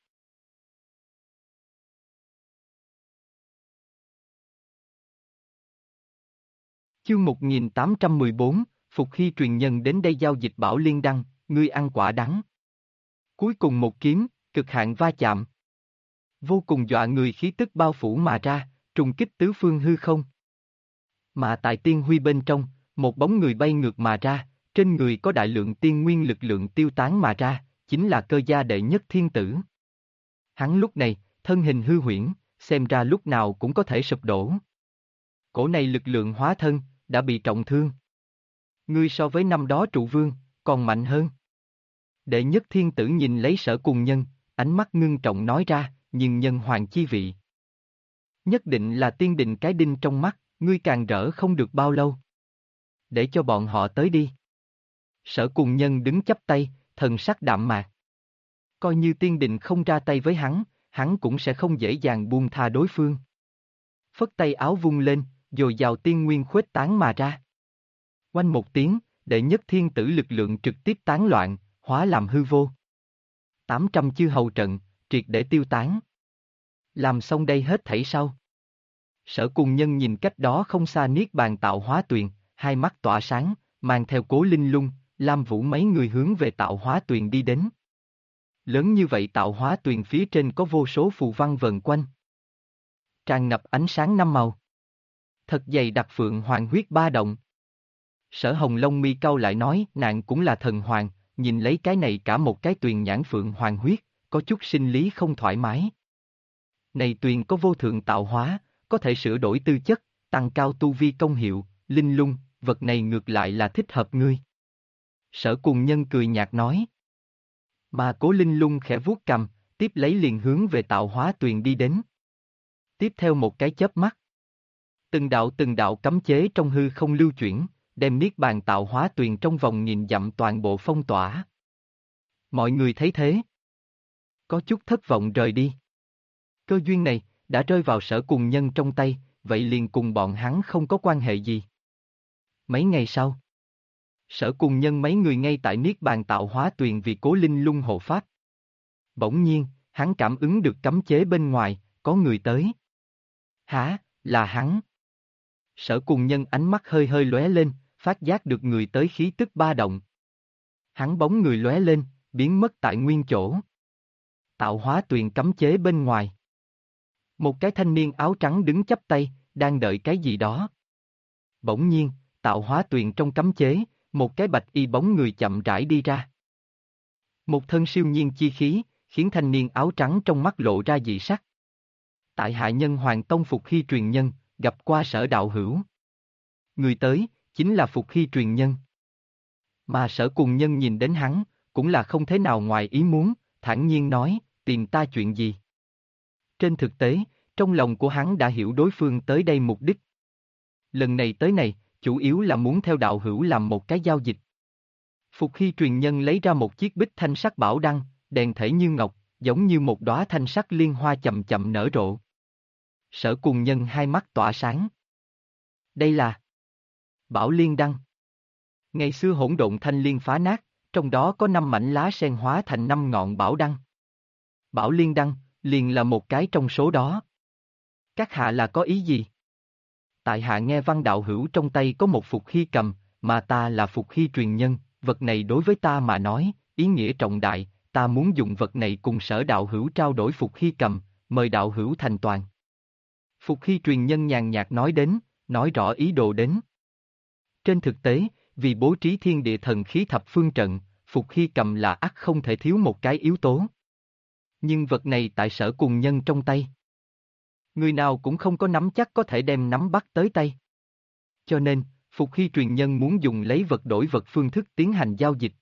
Chương 1814, Phục Hy truyền nhân đến đây giao dịch bảo liên đăng, ngươi ăn quả đắng. Cuối cùng một kiếm, cực hạn va chạm. Vô cùng dọa người khí tức bao phủ mà ra, trùng kích tứ phương hư không. Mà tại tiên huy bên trong, một bóng người bay ngược mà ra, trên người có đại lượng tiên nguyên lực lượng tiêu tán mà ra, chính là Cơ gia đệ nhất thiên tử. Hắn lúc này, thân hình hư huyễn, xem ra lúc nào cũng có thể sụp đổ. Cổ này lực lượng hóa thân, đã bị trọng thương. Ngươi so với năm đó trụ vương, còn mạnh hơn. Đệ nhất thiên tử nhìn lấy Sở Cùng Nhân, ánh mắt ngưng trọng nói ra, nhưng nhân hoàng chi vị. Nhất định là tiên định cái đinh trong mắt, ngươi càng rỡ không được bao lâu. Để cho bọn họ tới đi. Sở Cùng Nhân đứng chắp tay, thần sắc đạm mạc. Coi như tiên định không ra tay với hắn cũng sẽ không dễ dàng buông tha đối phương. Phất tay áo vung lên, dồi dào tiên nguyên khuếch tán mà ra. Oanh một tiếng, đệ nhất thiên tử lực lượng trực tiếp tán loạn, hóa làm hư vô. 800 chư hầu trận, triệt để tiêu tán. Làm xong đây hết thảy sau. Sở Cùng Nhân nhìn cách đó không xa Niết Bàn Tạo Hóa Tuyền, hai mắt tỏa sáng, mang theo Cố Linh Lung, Lam Vũ mấy người hướng về Tạo Hóa Tuyền đi đến. Lớn như vậy Tạo Hóa Tuyền phía trên có vô số phù văn vần quanh. Tràn ngập ánh sáng năm màu. Thật dày đặc phượng hoàng huyết ba động. Sở Hồng Long mi cau lại nói, nàng cũng là thần hoàng, nhìn lấy cái này cả một cái tuyền nhãn phượng hoàng huyết, có chút sinh lý không thoải mái. Này tuyền có vô thượng tạo hóa, có thể sửa đổi tư chất, tăng cao tu vi công hiệu, Linh Lung, vật này ngược lại là thích hợp ngươi. Sở Cùng Nhân cười nhạt nói. Mà Cố Linh Lung khẽ vuốt cầm, tiếp lấy liền hướng về tạo hóa tuyền đi đến. Tiếp theo một cái chớp mắt. Từng đạo cấm chế trong hư không lưu chuyển, đem niết bàn tạo hóa tuyền trong vòng nghìn dặm toàn bộ phong tỏa. Mọi người thấy thế, có chút thất vọng rời đi. Cơ duyên này, đã rơi vào Sở Cùng Nhân trong tay, vậy liền cùng bọn hắn không có quan hệ gì. Mấy ngày sau, Sở Cùng Nhân mấy người ngay tại niết bàn tạo hóa tuyền vì Cố Linh Lung hộ pháp. Bỗng nhiên, hắn cảm ứng được cấm chế bên ngoài, có người tới. Hả, là hắn. Sở Cùng Nhân ánh mắt hơi hơi lóe lên, phát giác được người tới khí tức ba động. Hắn bóng người lóe lên, biến mất tại nguyên chỗ. Tạo hóa tuyền cấm chế bên ngoài. Một cái thanh niên áo trắng đứng chắp tay, đang đợi cái gì đó. Bỗng nhiên, tạo hóa tuyền trong cấm chế, một cái bạch y bóng người chậm rãi đi ra. Một thân siêu nhiên chi khí, khiến thanh niên áo trắng trong mắt lộ ra dị sắc. Tại hạ nhân Hoàng Tông Phục Hy truyền nhân, gặp qua Sở đạo hữu. Người tới, chính là Phục Hy truyền nhân. Mà Sở Cùng Nhân nhìn đến hắn, cũng là không thế nào ngoài ý muốn, thản nhiên nói, tìm ta chuyện gì. Trên thực tế, trong lòng của hắn đã hiểu đối phương tới đây mục đích. Lần này tới này, chủ yếu là muốn theo đạo hữu làm một cái giao dịch. Phục Hy truyền nhân lấy ra một chiếc bích thanh sắc bảo đăng, đèn thể như ngọc, giống như một đóa thanh sắc liên hoa chậm chậm nở rộ. Sở Cùng Nhân hai mắt tỏa sáng. Đây là Bảo Liên Đăng. Ngày xưa hỗn độn thanh liên phá nát, trong đó có 5 mảnh lá sen hóa thành 5 ngọn bảo đăng. Bảo Liên Đăng, liền là một cái trong số đó. Các hạ là có ý gì? Tại hạ nghe Văn đạo hữu trong tay có một Phục Hy cầm, mà ta là Phục Hy truyền nhân, vật này đối với ta mà nói, ý nghĩa trọng đại, ta muốn dùng vật này cùng Sở đạo hữu trao đổi Phục Hy cầm, mời đạo hữu thành toàn. Phục Hy truyền nhân nhàn nhạt nói đến, nói rõ ý đồ đến. Trên thực tế, vì bố trí thiên địa thần khí thập phương trận, Phục Hy cầm là ắt không thể thiếu một cái yếu tố. Nhưng vật này tại Sở Cùng Nhân trong tay. Người nào cũng không có nắm chắc có thể đem nắm bắt tới tay. Cho nên, Phục Hy truyền nhân muốn dùng lấy vật đổi vật phương thức tiến hành giao dịch.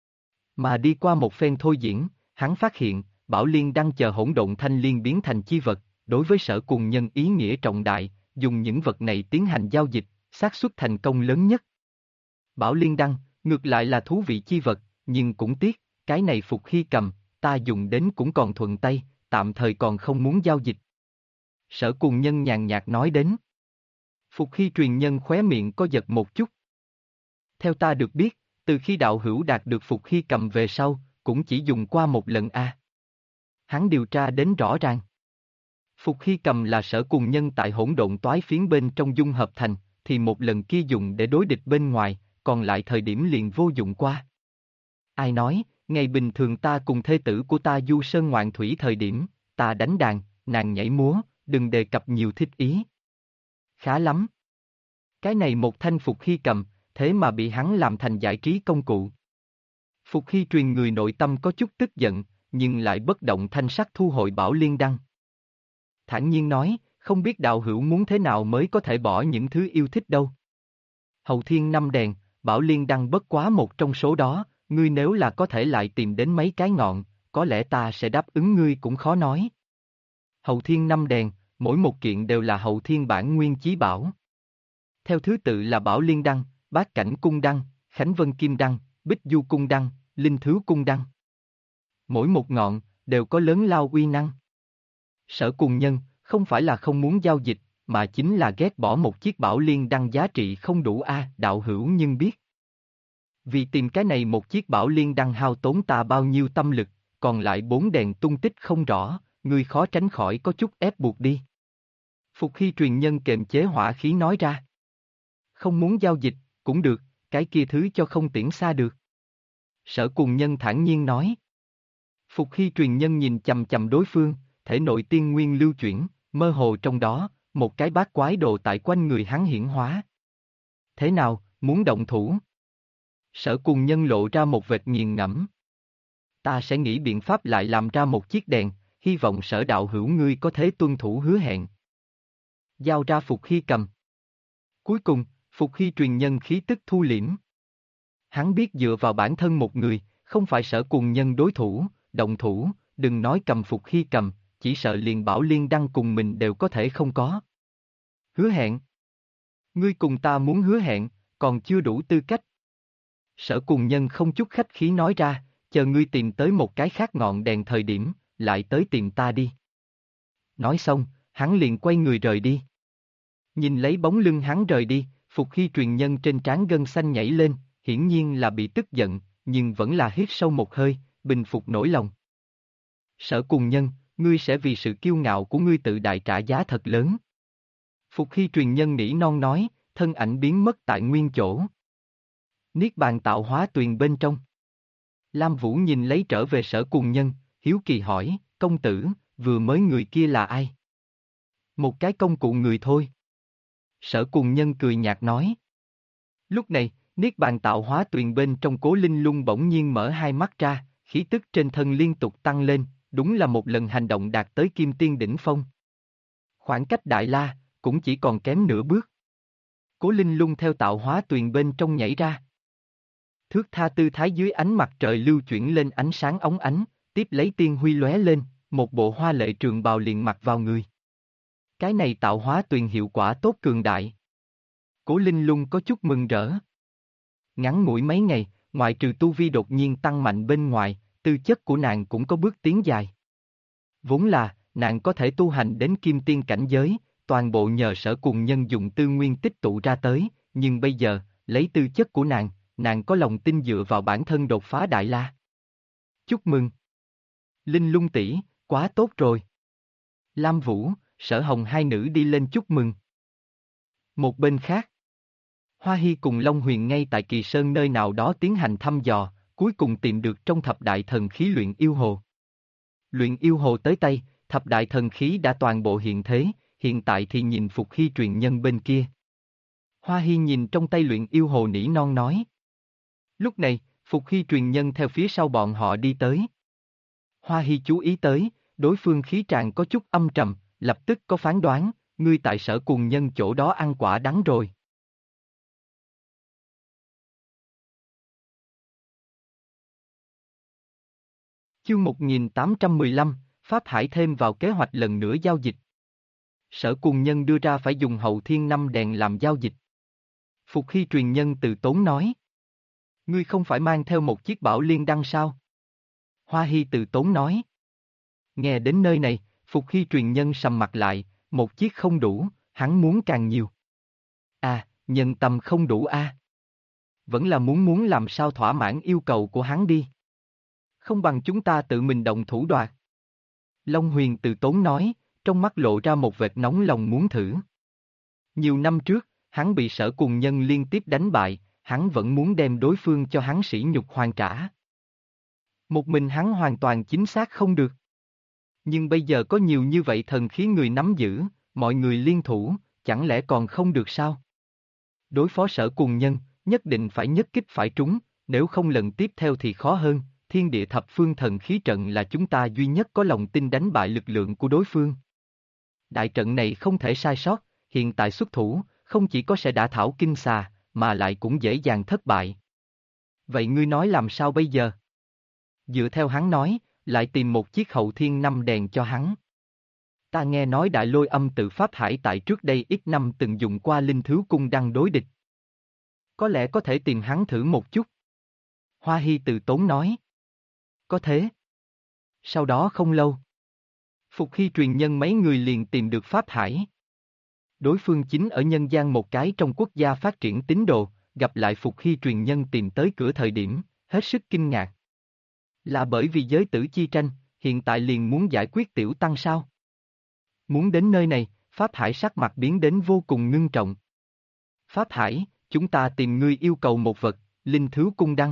Mà đi qua một phen thôi diễn, hắn phát hiện, Bảo Liên Đăng chờ hỗn độn thanh liên biến thành chi vật, đối với Sở Cùng Nhân ý nghĩa trọng đại, dùng những vật này tiến hành giao dịch, xác suất thành công lớn nhất. Bảo Liên Đăng, ngược lại là thú vị chi vật, nhưng cũng tiếc, cái này Phục Hy cầm, ta dùng đến cũng còn thuận tay, tạm thời còn không muốn giao dịch. Sở Cùng Nhân nhàn nhạt nói đến. Phục Hy truyền nhân khóe miệng có giật một chút. Theo ta được biết, từ khi đạo hữu đạt được Phục Hy cầm về sau, cũng chỉ dùng qua một lần a. Hắn điều tra đến rõ ràng. Phục Hy cầm là Sở Cùng Nhân tại hỗn độn toái phiến bên trong dung hợp thành, thì một lần kia dùng để đối địch bên ngoài, còn lại thời điểm liền vô dụng qua. Ai nói, ngày bình thường ta cùng thê tử của ta du sơn ngoạn thủy thời điểm, ta đánh đàn, nàng nhảy múa, đừng đề cập nhiều thích ý. Khá lắm. Cái này một thanh Phục Hy cầm, thế mà bị hắn làm thành giải trí công cụ. Phục Hy truyền người nội tâm có chút tức giận, nhưng lại bất động thanh sắc thu hồi Bảo Liên Đăng. Thản nhiên nói, không biết đạo hữu muốn thế nào mới có thể bỏ những thứ yêu thích đâu. Hầu Thiên năm đèn, Bảo Liên Đăng bất quá một trong số đó, ngươi nếu là có thể lại tìm đến mấy cái ngọn, có lẽ ta sẽ đáp ứng ngươi cũng khó nói. Hầu Thiên năm đèn, mỗi một kiện đều là Hầu Thiên bản nguyên chí bảo. Theo thứ tự là Bảo Liên Đăng, Bát Cảnh Cung Đăng, Khánh Vân Kim Đăng, Bích Du Cung Đăng, Linh Thứ Cung Đăng. Mỗi một ngọn, đều có lớn lao uy năng. Sở Cùng Nhân, không phải là không muốn giao dịch, mà chính là ghét bỏ một chiếc Bảo Liên Đăng giá trị không đủ đạo hữu nhưng biết. Vì tìm cái này một chiếc Bảo Liên Đăng hao tốn ta bao nhiêu tâm lực, còn lại 4 đèn tung tích không rõ, ngươi khó tránh khỏi có chút ép buộc đi. Phục Hy truyền nhân kềm chế hỏa khí nói ra. Không muốn giao dịch, cũng được, cái kia thứ cho không tiễn xa được. Sở Cùng Nhân thản nhiên nói. Phục Hy truyền nhân nhìn chầm chầm đối phương, thể nội tiên nguyên lưu chuyển, mơ hồ trong đó, một cái bát quái đồ tại quanh người hắn hiển hóa. Thế nào, muốn động thủ? Sở Cùng Nhân lộ ra một vệt nghiền ngẫm. Ta sẽ nghĩ biện pháp lại làm ra một chiếc đèn, hy vọng Sở đạo hữu ngươi có thể tuân thủ hứa hẹn. Giao ra Phục Hy cầm. Cuối cùng, Phục Hy truyền nhân khí tức thu liễm. Hắn biết dựa vào bản thân một người, không phải Sở Cùng Nhân đối thủ, động thủ, đừng nói cầm Phục Hy cầm, chỉ sợ liền Bảo Liên Đăng cùng mình đều có thể không có. Hứa hẹn. Ngươi cùng ta muốn hứa hẹn, còn chưa đủ tư cách. Sở Cùng Nhân không chút khách khí nói ra, chờ ngươi tìm tới một cái khác ngọn đèn thời điểm, lại tới tìm ta đi. Nói xong, hắn liền quay người rời đi. Nhìn lấy bóng lưng hắn rời đi, Phục Hy truyền nhân trên trán gân xanh nhảy lên, hiển nhiên là bị tức giận, nhưng vẫn là hít sâu một hơi, bình phục nỗi lòng. Sở Cùng Nhân, ngươi sẽ vì sự kiêu ngạo của ngươi tự đại trả giá thật lớn. Phục Hy truyền nhân nỉ non nói, thân ảnh biến mất tại nguyên chỗ. Niết bàn tạo hóa tuyền bên trong. Lam Vũ nhìn lấy trở về Sở Cùng Nhân, hiếu kỳ hỏi, công tử, vừa mới người kia là ai? Một cái công cụ người thôi. Sở Cùng Nhân cười nhạt nói. Lúc này, Niết bàn tạo hóa tuyền bên trong Cố Linh Lung bỗng nhiên mở hai mắt ra, khí tức trên thân liên tục tăng lên, đúng là một lần hành động đạt tới Kim Tiên đỉnh phong. Khoảng cách Đại La, cũng chỉ còn kém nửa bước. Cố Linh Lung theo tạo hóa tuyền bên trong nhảy ra. Thước tha tư thái dưới ánh mặt trời lưu chuyển lên ánh sáng óng ánh, tiếp lấy tiên huy lóe lên, một bộ hoa lệ trường bào liền mặc vào người. Cái này tạo hóa tuyền hiệu quả tốt cường đại. Cố Linh Lung có chút mừng rỡ. Ngắn ngủi mấy ngày, ngoại trừ tu vi đột nhiên tăng mạnh bên ngoài, tư chất của nàng cũng có bước tiến dài. Vốn là, nàng có thể tu hành đến Kim Tiên cảnh giới, toàn bộ nhờ Sở Cùng Nhân dùng tư nguyên tích tụ ra tới, nhưng bây giờ, lấy tư chất của nàng có lòng tin dựa vào bản thân đột phá Đại La. Chúc mừng! Linh Lung tỷ, quá tốt rồi! Lam Vũ, Sở Hồng hai nữ đi lên chúc mừng. Một bên khác, Hoa Hy cùng Long Huyền ngay tại Kỳ Sơn nơi nào đó tiến hành thăm dò, cuối cùng tìm được trong thập đại thần khí luyện yêu hồ. Luyện yêu hồ tới tay, thập đại thần khí đã toàn bộ hiện thế, hiện tại thì nhìn Phục Hy truyền nhân bên kia. Hoa Hy nhìn trong tay luyện yêu hồ nỉ non nói. Lúc này, Phục Hy truyền nhân theo phía sau bọn họ đi tới. Hoa Hy chú ý tới, đối phương khí tràng có chút âm trầm, lập tức có phán đoán, ngươi tại Sở Cùng Nhân chỗ đó ăn quả đắng rồi. Chương 1815, Pháp Hải thêm vào kế hoạch lần nữa giao dịch. Sở Cùng Nhân đưa ra phải dùng hậu thiên năm đèn làm giao dịch. Phục Hy truyền nhân từ tốn nói. Ngươi không phải mang theo một chiếc bảo liên đăng sao? Hoa Hy từ tốn nói. Nghe đến nơi này, Phục Hy truyền nhân sầm mặt lại, một chiếc không đủ, hắn muốn càng nhiều. À, nhân tâm không đủ a. Vẫn là muốn làm sao thỏa mãn yêu cầu của hắn đi. Không bằng chúng ta tự mình động thủ đoạt. Long Huyền từ tốn nói, trong mắt lộ ra một vệt nóng lòng muốn thử. Nhiều năm trước, hắn bị Sở Cùng Nhân liên tiếp đánh bại, hắn vẫn muốn đem đối phương cho hắn sỉ nhục hoàn trả. Một mình hắn hoàn toàn chính xác không được. Nhưng bây giờ có nhiều như vậy thần khí người nắm giữ, mọi người liên thủ, chẳng lẽ còn không được sao? Đối phó Sở Cùng Nhân, nhất định phải nhất kích phải trúng, nếu không lần tiếp theo thì khó hơn. Thiên địa thập phương thần khí trận là chúng ta duy nhất có lòng tin đánh bại lực lượng của đối phương. Đại trận này không thể sai sót, hiện tại xuất thủ, không chỉ có sẽ đả thảo kinh xà, mà lại cũng dễ dàng thất bại. Vậy ngươi nói làm sao bây giờ? Dựa theo hắn nói, lại tìm một chiếc hậu thiên năm đèn cho hắn. Ta nghe nói Đại Lôi Âm tự Pháp Hải tại trước đây ít năm từng dùng qua linh thứu cung đăng đối địch. Có lẽ có thể tìm hắn thử một chút. Hoa Hy từ tốn nói. Có thế. Sau đó không lâu, Phục Hy truyền nhân mấy người liền tìm được Pháp Hải. Đối phương chính ở nhân gian một cái trong quốc gia phát triển tín đồ, gặp lại Phục Hy truyền nhân tìm tới cửa thời điểm, hết sức kinh ngạc. Là bởi vì giới tử chi tranh, hiện tại liền muốn giải quyết tiểu tăng sao? Muốn đến nơi này, Pháp Hải sắc mặt biến đến vô cùng ngưng trọng. Pháp Hải, chúng ta tìm ngươi yêu cầu một vật, linh thứu cung đăng.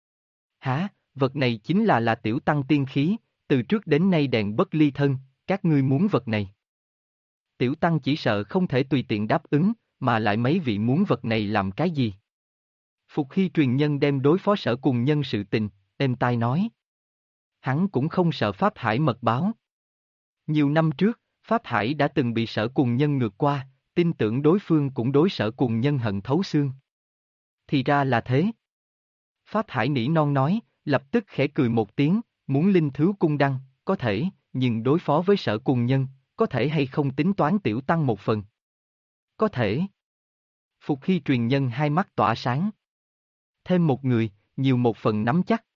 Hả, vật này chính là tiểu tăng tiên khí, từ trước đến nay đèn bất ly thân, các ngươi muốn vật này. Tiểu tăng chỉ sợ không thể tùy tiện đáp ứng, mà lại mấy vị muốn vật này làm cái gì? Phục Hy truyền nhân đem đối phó Sở Cùng Nhân sự tình, êm tai nói. Hắn cũng không sợ Pháp Hải mật báo. Nhiều năm trước, Pháp Hải đã từng bị Sở Cùng Nhân ngược qua, tin tưởng đối phương cũng đối Sở Cùng Nhân hận thấu xương. Thì ra là thế. Pháp Hải nỉ non nói, lập tức khẽ cười một tiếng, muốn linh thứu cung đăng, có thể, nhưng đối phó với Sở Cùng Nhân, có thể hay không tính toán tiểu tăng một phần? Có thể. Phục Hy truyền nhân hai mắt tỏa sáng. Thêm một người, nhiều một phần nắm chắc.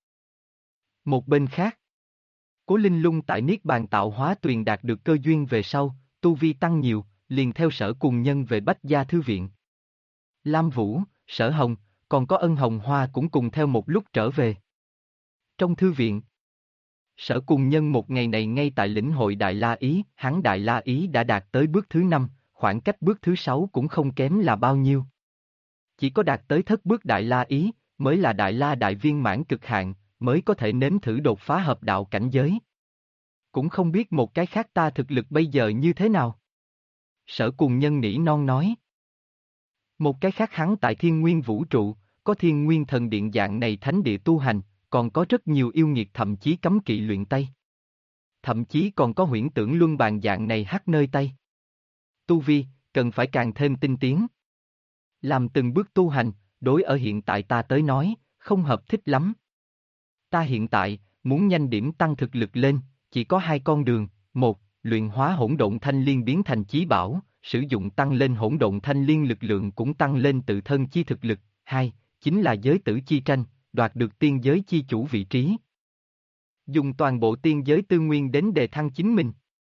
Một bên khác, Cố Linh Lung tại Niết Bàn tạo hóa tuyền đạt được cơ duyên về sau, tu vi tăng nhiều, liền theo Sở Cùng Nhân về Bách Gia Thư Viện. Lam Vũ, Sở Hồng, còn có Ân Hồng Hoa cũng cùng theo một lúc trở về. Trong thư viện, Sở Cùng Nhân một ngày này ngay tại lĩnh hội Đại La Ý, hắn Đại La Ý đã đạt tới bước thứ 5, khoảng cách bước thứ 6 cũng không kém là bao nhiêu. Chỉ có đạt tới thất bước Đại La Ý, mới là Đại La Đại Viên mãn cực hạn, mới có thể nếm thử đột phá hợp đạo cảnh giới. Cũng không biết một cái khác ta thực lực bây giờ như thế nào. Sở Cùng Nhân nỉ non nói. Một cái khác hắn tại Thiên Nguyên Vũ Trụ, có Thiên Nguyên Thần Điện dạng này thánh địa tu hành, còn có rất nhiều yêu nghiệt thậm chí cấm kỵ luyện tay. Thậm chí còn có huyễn tưởng luân bàn dạng này hắc nơi tay. Tu vi, cần phải càng thêm tinh tiến. Làm từng bước tu hành, đối ở hiện tại ta tới nói, không hợp thích lắm. Ta hiện tại, muốn nhanh điểm tăng thực lực lên, chỉ có hai con đường, một, luyện hóa hỗn độn thanh liên biến thành chí bảo, sử dụng tăng lên hỗn độn thanh liên lực lượng cũng tăng lên tự thân chi thực lực, hai, chính là giới tử chi tranh, đoạt được tiên giới chi chủ vị trí. Dùng toàn bộ tiên giới tư nguyên đến đề thăng chính mình.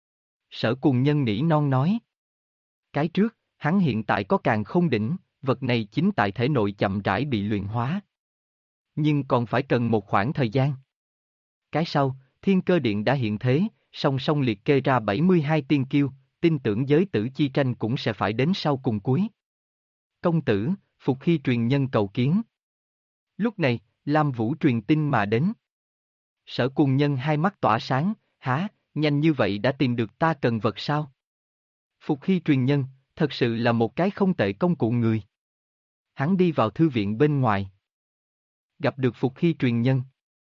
Sở Cùng Nhân nỉ non nói. Cái trước, hắn hiện tại có càn khôn đỉnh, vật này chính tại thể nội chậm rãi bị luyện hóa. Nhưng còn phải cần một khoảng thời gian. Cái sau, Thiên Cơ Điện đã hiện thế, song song liệt kê ra 72 tiên kiêu, tin tưởng giới tử chi tranh cũng sẽ phải đến sau cùng cuối. Công tử, Phục Hy truyền nhân cầu kiến. Lúc này, Lam Vũ truyền tin mà đến. Sở Cùng Nhân hai mắt tỏa sáng, hả, nhanh như vậy đã tìm được ta cần vật sao? Phục Hy truyền nhân, thật sự là một cái không tệ công cụ người. Hắn đi vào thư viện bên ngoài. Gặp được Phục Hy truyền nhân.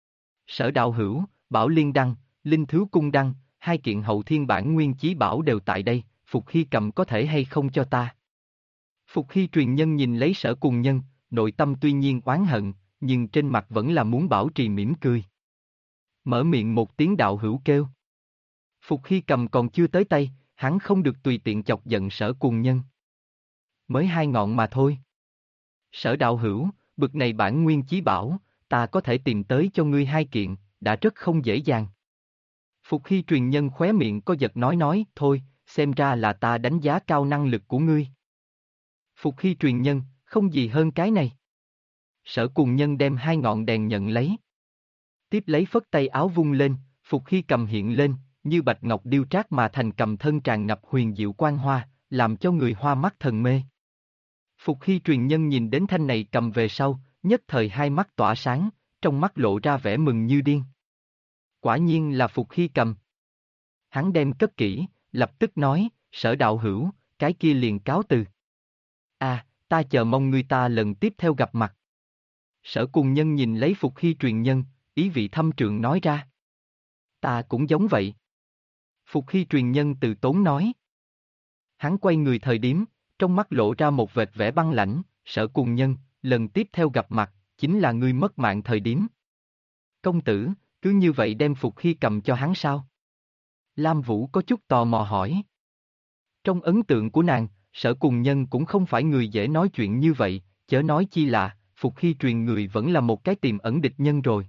Sở Đạo Hữu, Bảo Liên Đăng, Linh Thiếu Cung Đăng, hai kiện hậu thiên bản nguyên chí bảo đều tại đây, Phục Hy cầm có thể hay không cho ta? Phục Hy truyền nhân nhìn lấy Sở Cùng Nhân, nội tâm tuy nhiên oán hận, nhưng trên mặt vẫn là muốn bảo trì mỉm cười. Mở miệng một tiếng đạo hữu kêu. Phục Hy cầm còn chưa tới tay, hắn không được tùy tiện chọc giận Sở Cùng Nhân. Mới hai ngọn mà thôi. Sở đạo hữu, bực này bản nguyên chí bảo, ta có thể tìm tới cho ngươi hai kiện, đã rất không dễ dàng. Phục Hy truyền nhân khóe miệng có giật nói, thôi, xem ra là ta đánh giá cao năng lực của ngươi. Phục Hy truyền nhân, không gì hơn cái này. Sở Cùng Nhân đem hai ngọn đèn nhận lấy. Tiếp lấy phất tay áo vung lên, Phục Hy cầm hiện lên, như bạch ngọc điêu trác mà thành cầm thân tràn ngập huyền diệu quang hoa, làm cho người hoa mắt thần mê. Phục Hy truyền nhân nhìn đến thanh này cầm về sau, nhất thời hai mắt tỏa sáng, trong mắt lộ ra vẻ mừng như điên. Quả nhiên là Phục Hy cầm. Hắn đem cất kỹ, lập tức nói, Sở đạo hữu, cái kia liền cáo từ. Ta chờ mong ngươi ta lần tiếp theo gặp mặt. Sở Cùng Nhân nhìn lấy Phục Hy truyền nhân, ý vị thâm trường nói ra. Ta cũng giống vậy. Phục Hy truyền nhân từ tốn nói. Hắn quay người thời điểm, trong mắt lộ ra một vệt vẻ băng lãnh, Sở Cùng Nhân, lần tiếp theo gặp mặt, chính là ngươi mất mạng thời điểm. Công tử, cứ như vậy đem Phục Hy cầm cho hắn sao? Lam Vũ có chút tò mò hỏi. Trong ấn tượng của nàng, Sở Cùng Nhân cũng không phải người dễ nói chuyện như vậy, chớ nói chi là, Phục Hy truyền người vẫn là một cái tiềm ẩn địch nhân rồi.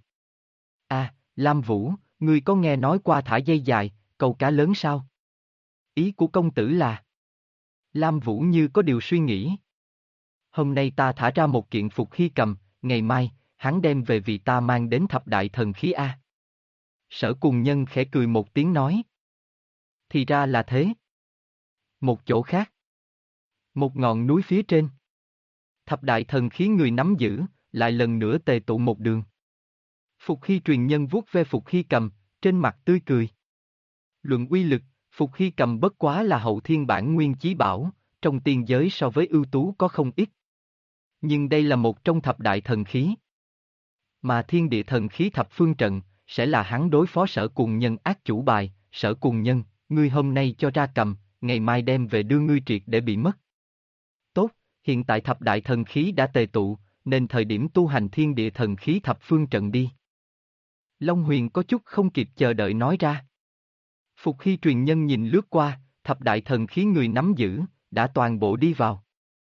Lam Vũ, ngươi có nghe nói qua thả dây dài, câu cá lớn sao? Ý của công tử là... Lam Vũ như có điều suy nghĩ. Hôm nay ta thả ra một kiện Phục Hy cầm, ngày mai, hắn đem về vì ta mang đến thập đại thần khí A. Sở Cùng Nhân khẽ cười một tiếng nói. Thì ra là thế. Một chỗ khác. Một ngọn núi phía trên. Thập đại thần khí người nắm giữ, lại lần nữa tề tụ một đường. Phục Hy truyền nhân vuốt ve Phục Hy cầm, trên mặt tươi cười. Luận uy lực, Phục Hy cầm bất quá là hậu thiên bản nguyên chí bảo, trong tiên giới so với ưu tú có không ít. Nhưng đây là một trong thập đại thần khí. Mà thiên địa thần khí thập phương trận, sẽ là hắn đối phó Sở Cùng Nhân ác chủ bài. Sở Cùng Nhân, ngươi hôm nay cho ra cầm, ngày mai đem về đưa ngươi triệt để bị mất. Tốt, hiện tại thập đại thần khí đã tề tụ, nên thời điểm tu hành thiên địa thần khí thập phương trận đi. Long Huyền có chút không kịp chờ đợi nói ra. Phục Hy truyền nhân nhìn lướt qua, thập đại thần khí người nắm giữ, đã toàn bộ đi vào.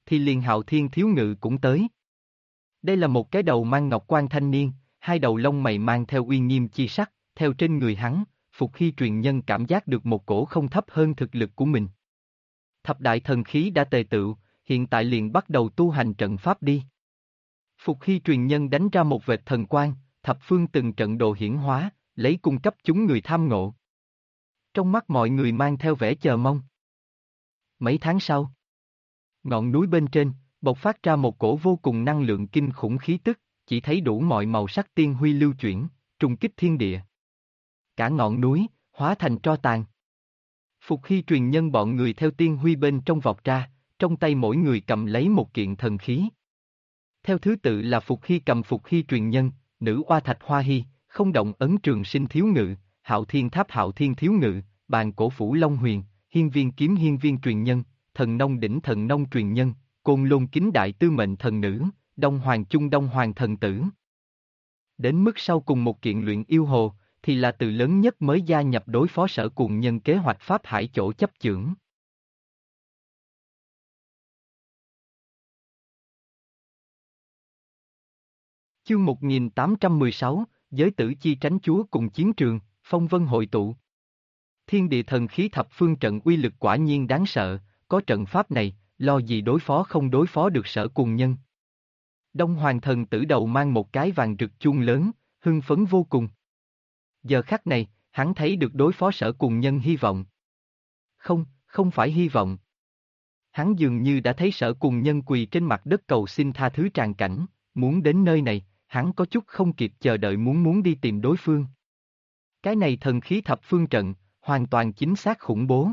thì liền Hạo Thiên Thiếu Ngự cũng tới. Đây là một cái đầu mang ngọc quan thanh niên, hai đầu lông mày mang theo uy nghiêm chi sắc, theo trên người hắn, Phục Hy truyền nhân cảm giác được một cổ không thấp hơn thực lực của mình. Thập đại thần khí đã tề tựu, hiện tại liền bắt đầu tu hành trận pháp đi. Phục Hy truyền nhân đánh ra một vệt thần quang, thập phương từng trận đồ hiển hóa, lấy cung cấp chúng người tham ngộ. Trong mắt mọi người mang theo vẻ chờ mong. Mấy tháng sau, ngọn núi bên trên, bộc phát ra một cổ vô cùng năng lượng kinh khủng khí tức, chỉ thấy đủ mọi màu sắc tiên huy lưu chuyển, trùng kích thiên địa. Cả ngọn núi, hóa thành tro tàn. Phục Hy truyền nhân bọn người theo tiên huy bên trong vọt ra, trong tay mỗi người cầm lấy một kiện thần khí. Theo thứ tự là Phục Hy cầm Phục Hy truyền nhân, nữ oa thạch Hoa Hy, không động ấn trường sinh thiếu ngự, Hạo Thiên tháp Hạo Thiên thiếu ngự, bàn cổ phủ Long Huyền, hiên viên kiếm hiên viên truyền nhân, thần nông đỉnh thần nông truyền nhân, côn lôn kính đại tư mệnh thần nữ, đông hoàng chung đông hoàng thần tử. Đến mức sau cùng một kiện luyện yêu hồ, thì là từ lớn nhất mới gia nhập đối phó Sở Cuồng Nhân kế hoạch Pháp Hải chỗ chấp chưởng. Chương 1816, Giới tử chi tránh chúa cùng chiến trường, phong vân hội tụ. Thiên địa thần khí thập phương trận uy lực quả nhiên đáng sợ, có trận pháp này, lo gì đối phó không đối phó được Sở Cuồng Nhân. Đông Hoàng thần tử đầu mang một cái vàng rực chuông lớn, hưng phấn vô cùng. Giờ khắc này, hắn thấy được đối phó Sở Cuồng Nhân hy vọng. Không phải hy vọng. Hắn dường như đã thấy Sở Cuồng Nhân quỳ trên mặt đất cầu xin tha thứ tràn cảnh, muốn đến nơi này, hắn có chút không kịp chờ đợi muốn đi tìm đối phương. Cái này thần khí thập phương trận, hoàn toàn chính xác khủng bố.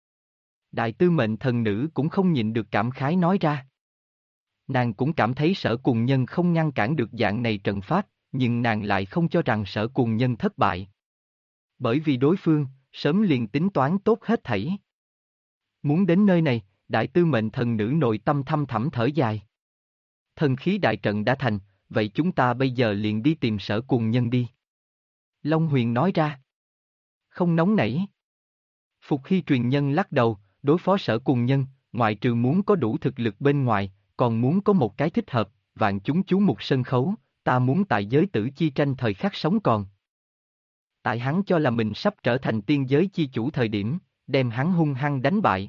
Đại tư mệnh thần nữ cũng không nhịn được cảm khái nói ra. Nàng cũng cảm thấy Sở Cuồng Nhân không ngăn cản được dạng này trận pháp, nhưng nàng lại không cho rằng Sở Cuồng Nhân thất bại. Bởi vì đối phương, sớm liền tính toán tốt hết thảy. Muốn đến nơi này, đại tư mệnh thần nữ nội tâm thâm thẳm thở dài. Thần khí đại trận đã thành, vậy chúng ta bây giờ liền đi tìm Sở Cuồng Nhân đi. Long Huyền nói ra. Không nóng nảy. Phục Hy truyền nhân lắc đầu, đối phó Sở Cuồng Nhân, ngoại trừ muốn có đủ thực lực bên ngoài, còn muốn có một cái thích hợp, vạn chúng chú mục sân khấu, ta muốn tại giới tử chi tranh thời khắc sống còn. Tại hắn cho là mình sắp trở thành tiên giới chi chủ thời điểm, đem hắn hung hăng đánh bại.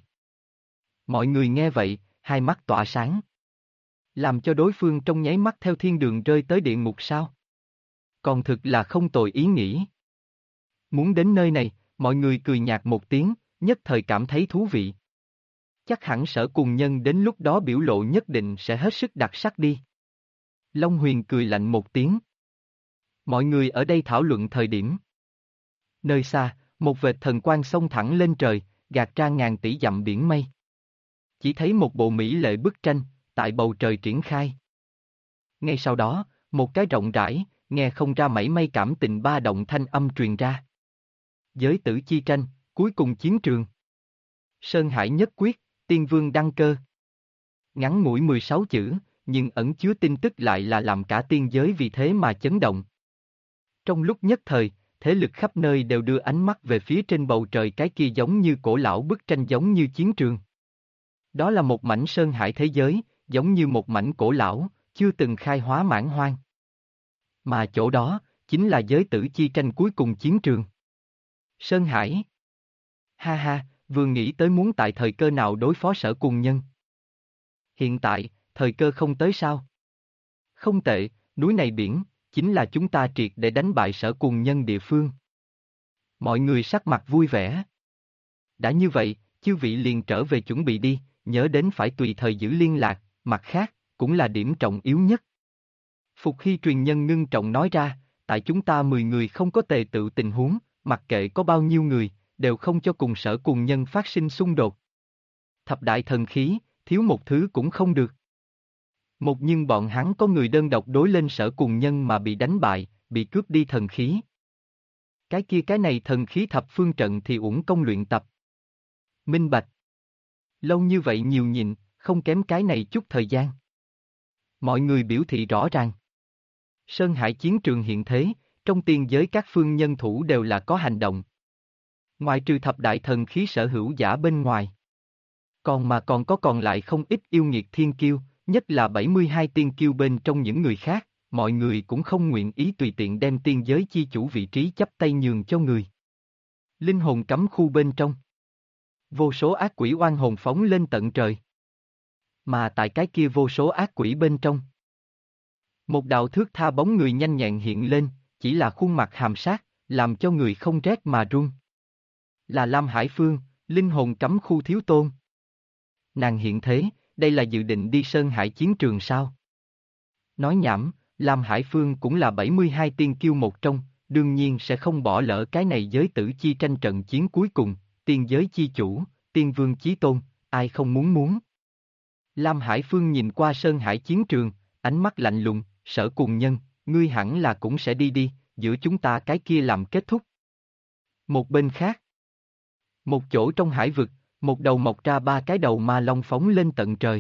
Mọi người nghe vậy, hai mắt tỏa sáng. Làm cho đối phương trong nháy mắt theo thiên đường rơi tới địa ngục sao? Còn thực là không tồi ý nghĩ. Muốn đến nơi này, mọi người cười nhạt một tiếng, nhất thời cảm thấy thú vị. Chắc hẳn Sở Cuồng Nhân đến lúc đó biểu lộ nhất định sẽ hết sức đặc sắc đi. Long Huyền cười lạnh một tiếng. Mọi người ở đây thảo luận thời điểm. Nơi xa, một vệt thần quang xông thẳng lên trời, gạt ra ngàn tỷ dặm biển mây. Chỉ thấy một bộ mỹ lệ bức tranh, tại bầu trời triển khai. Ngay sau đó, một cái rộng rãi, nghe không ra mảy may cảm tình ba động thanh âm truyền ra. Giới tử chi tranh, cuối cùng chiến trường. Sơn Hải nhất quyết, tiên vương đăng cơ. Ngắn ngủi 16 chữ, nhưng ẩn chứa tin tức lại là làm cả tiên giới vì thế mà chấn động. Trong lúc nhất thời, thế lực khắp nơi đều đưa ánh mắt về phía trên bầu trời cái kia giống như cổ lão bức tranh giống như chiến trường. Đó là một mảnh sơn hải thế giới, giống như một mảnh cổ lão, chưa từng khai hóa mãn hoang. Mà chỗ đó, chính là giới tử chi tranh cuối cùng chiến trường. Sơn Hải. Ha ha, vừa nghĩ tới muốn tại thời cơ nào đối phó Sở Cuồng Nhân. Hiện tại, thời cơ không tới sao? Không tệ, núi này biển, chính là chúng ta triệt để đánh bại Sở Cuồng Nhân địa phương. Mọi người sắc mặt vui vẻ. Đã như vậy, chư vị liền trở về chuẩn bị đi, nhớ đến phải tùy thời giữ liên lạc, mặt khác, cũng là điểm trọng yếu nhất. Phục Hy truyền nhân ngưng trọng nói ra, tại chúng ta 10 người không có tề tựu tình huống, mặc kệ có bao nhiêu người, đều không cho cùng Sở Cuồng Nhân phát sinh xung đột. Thập đại thần khí, thiếu một thứ cũng không được. Một nhưng bọn hắn có người đơn độc đối lên Sở Cuồng Nhân mà bị đánh bại, bị cướp đi thần khí. Cái này thần khí thập phương trận thì uổng công luyện tập. Minh bạch. Lâu như vậy nhiều nhịn, không kém cái này chút thời gian. Mọi người biểu thị rõ ràng. Sơn Hải chiến trường hiện thế, trong tiên giới các phương nhân thủ đều là có hành động. Ngoài trừ thập đại thần khí sở hữu giả bên ngoài. Còn lại không ít yêu nghiệt thiên kiêu, nhất là 72 tiên kiêu bên trong những người khác, mọi người cũng không nguyện ý tùy tiện đem tiên giới chi chủ vị trí chắp tay nhường cho người. Linh hồn cấm khu bên trong. Vô số ác quỷ oan hồn phóng lên tận trời. Mà tại cái kia vô số ác quỷ bên trong. Một đạo thước tha bóng người nhanh nhẹn hiện lên, chỉ là khuôn mặt hàm sát, làm cho người không rét mà run. Là Lam Hải Phương, linh hồn cấm khu thiếu tôn. Nàng hiện thế, đây là dự định đi Sơn Hải chiến trường sao? Nói nhảm, Lam Hải Phương cũng là 72 tiên kiêu một trong, đương nhiên sẽ không bỏ lỡ cái này giới tử chi tranh trận chiến cuối cùng, tiên giới chi chủ, tiên vương chí tôn, ai không muốn. Lam Hải Phương nhìn qua Sơn Hải chiến trường, ánh mắt lạnh lùng, Sở Cùng Nhân, ngươi hẳn là cũng sẽ đi, giữa chúng ta cái kia làm kết thúc. Một bên khác, một chỗ trong hải vực, một đầu mọc ra 3 cái đầu ma long phóng lên tận trời.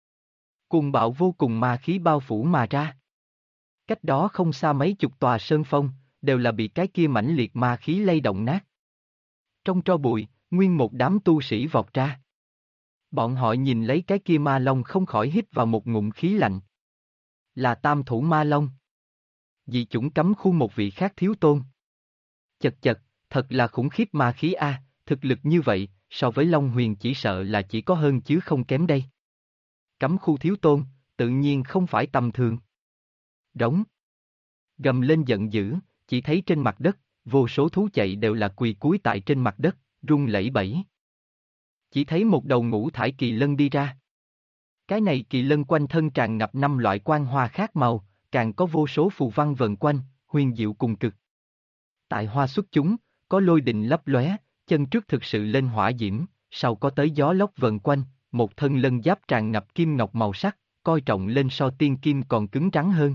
Cuồng bạo vô cùng ma khí bao phủ mà ra. Cách đó không xa mấy chục tòa sơn phong, đều là bị cái kia mãnh liệt ma khí lay động nát. Trong tro bụi, nguyên một đám tu sĩ vọt ra. Bọn họ nhìn lấy cái kia ma long không khỏi hít vào một ngụm khí lạnh. Là Tam Thủ Ma Long. Dị chủng cấm khu một vị khác thiếu tôn. Chật, thật là khủng khiếp ma khí a, thực lực như vậy, so với Long Huyền chỉ sợ là chỉ có hơn chứ không kém đây. Cấm khu thiếu tôn, tự nhiên không phải tầm thường. Rống. Gầm lên giận dữ, chỉ thấy trên mặt đất, vô số thú chạy đều là quỳ cúi tại trên mặt đất, run lẩy bẩy. Chỉ thấy một đầu ngũ thải kỳ lân đi ra. Cái này kỳ lân quanh thân tràn ngập 5 loại quang hoa khác màu, càng có vô số phù văn vần quanh, huyền diệu cùng cực. Tại hoa xuất chúng, có lôi đình lấp lóe, chân trước thực sự lên hỏa diễm, sau có tới gió lốc vần quanh, một thân lân giáp tràn ngập kim ngọc màu sắc, coi trọng lên so tiên kim còn cứng rắn hơn.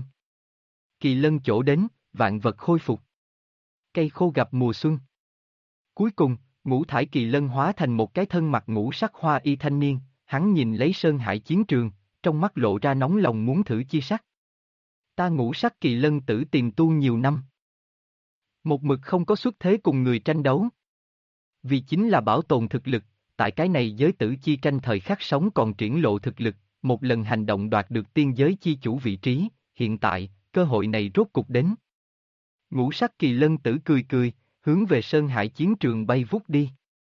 Kỳ lân chỗ đến, vạn vật khôi phục. Cây khô gặp mùa xuân. Cuối cùng, ngũ thải kỳ lân hóa thành một cái thân mặc ngũ sắc hoa y thanh niên, hắn nhìn lấy Sơn Hải chiến trường, trong mắt lộ ra nóng lòng muốn thử chi sắc. Ta ngũ sắc kỳ lân tử tìm tu nhiều năm. Một mực không có xuất thế cùng người tranh đấu. Vì chính là bảo tồn thực lực, tại cái này giới tử chi tranh thời khắc sống còn triển lộ thực lực, một lần hành động đoạt được tiên giới chi chủ vị trí, hiện tại, cơ hội này rốt cục đến. Ngũ sắc kỳ lân tử cười, hướng về Sơn Hải chiến trường bay vút đi.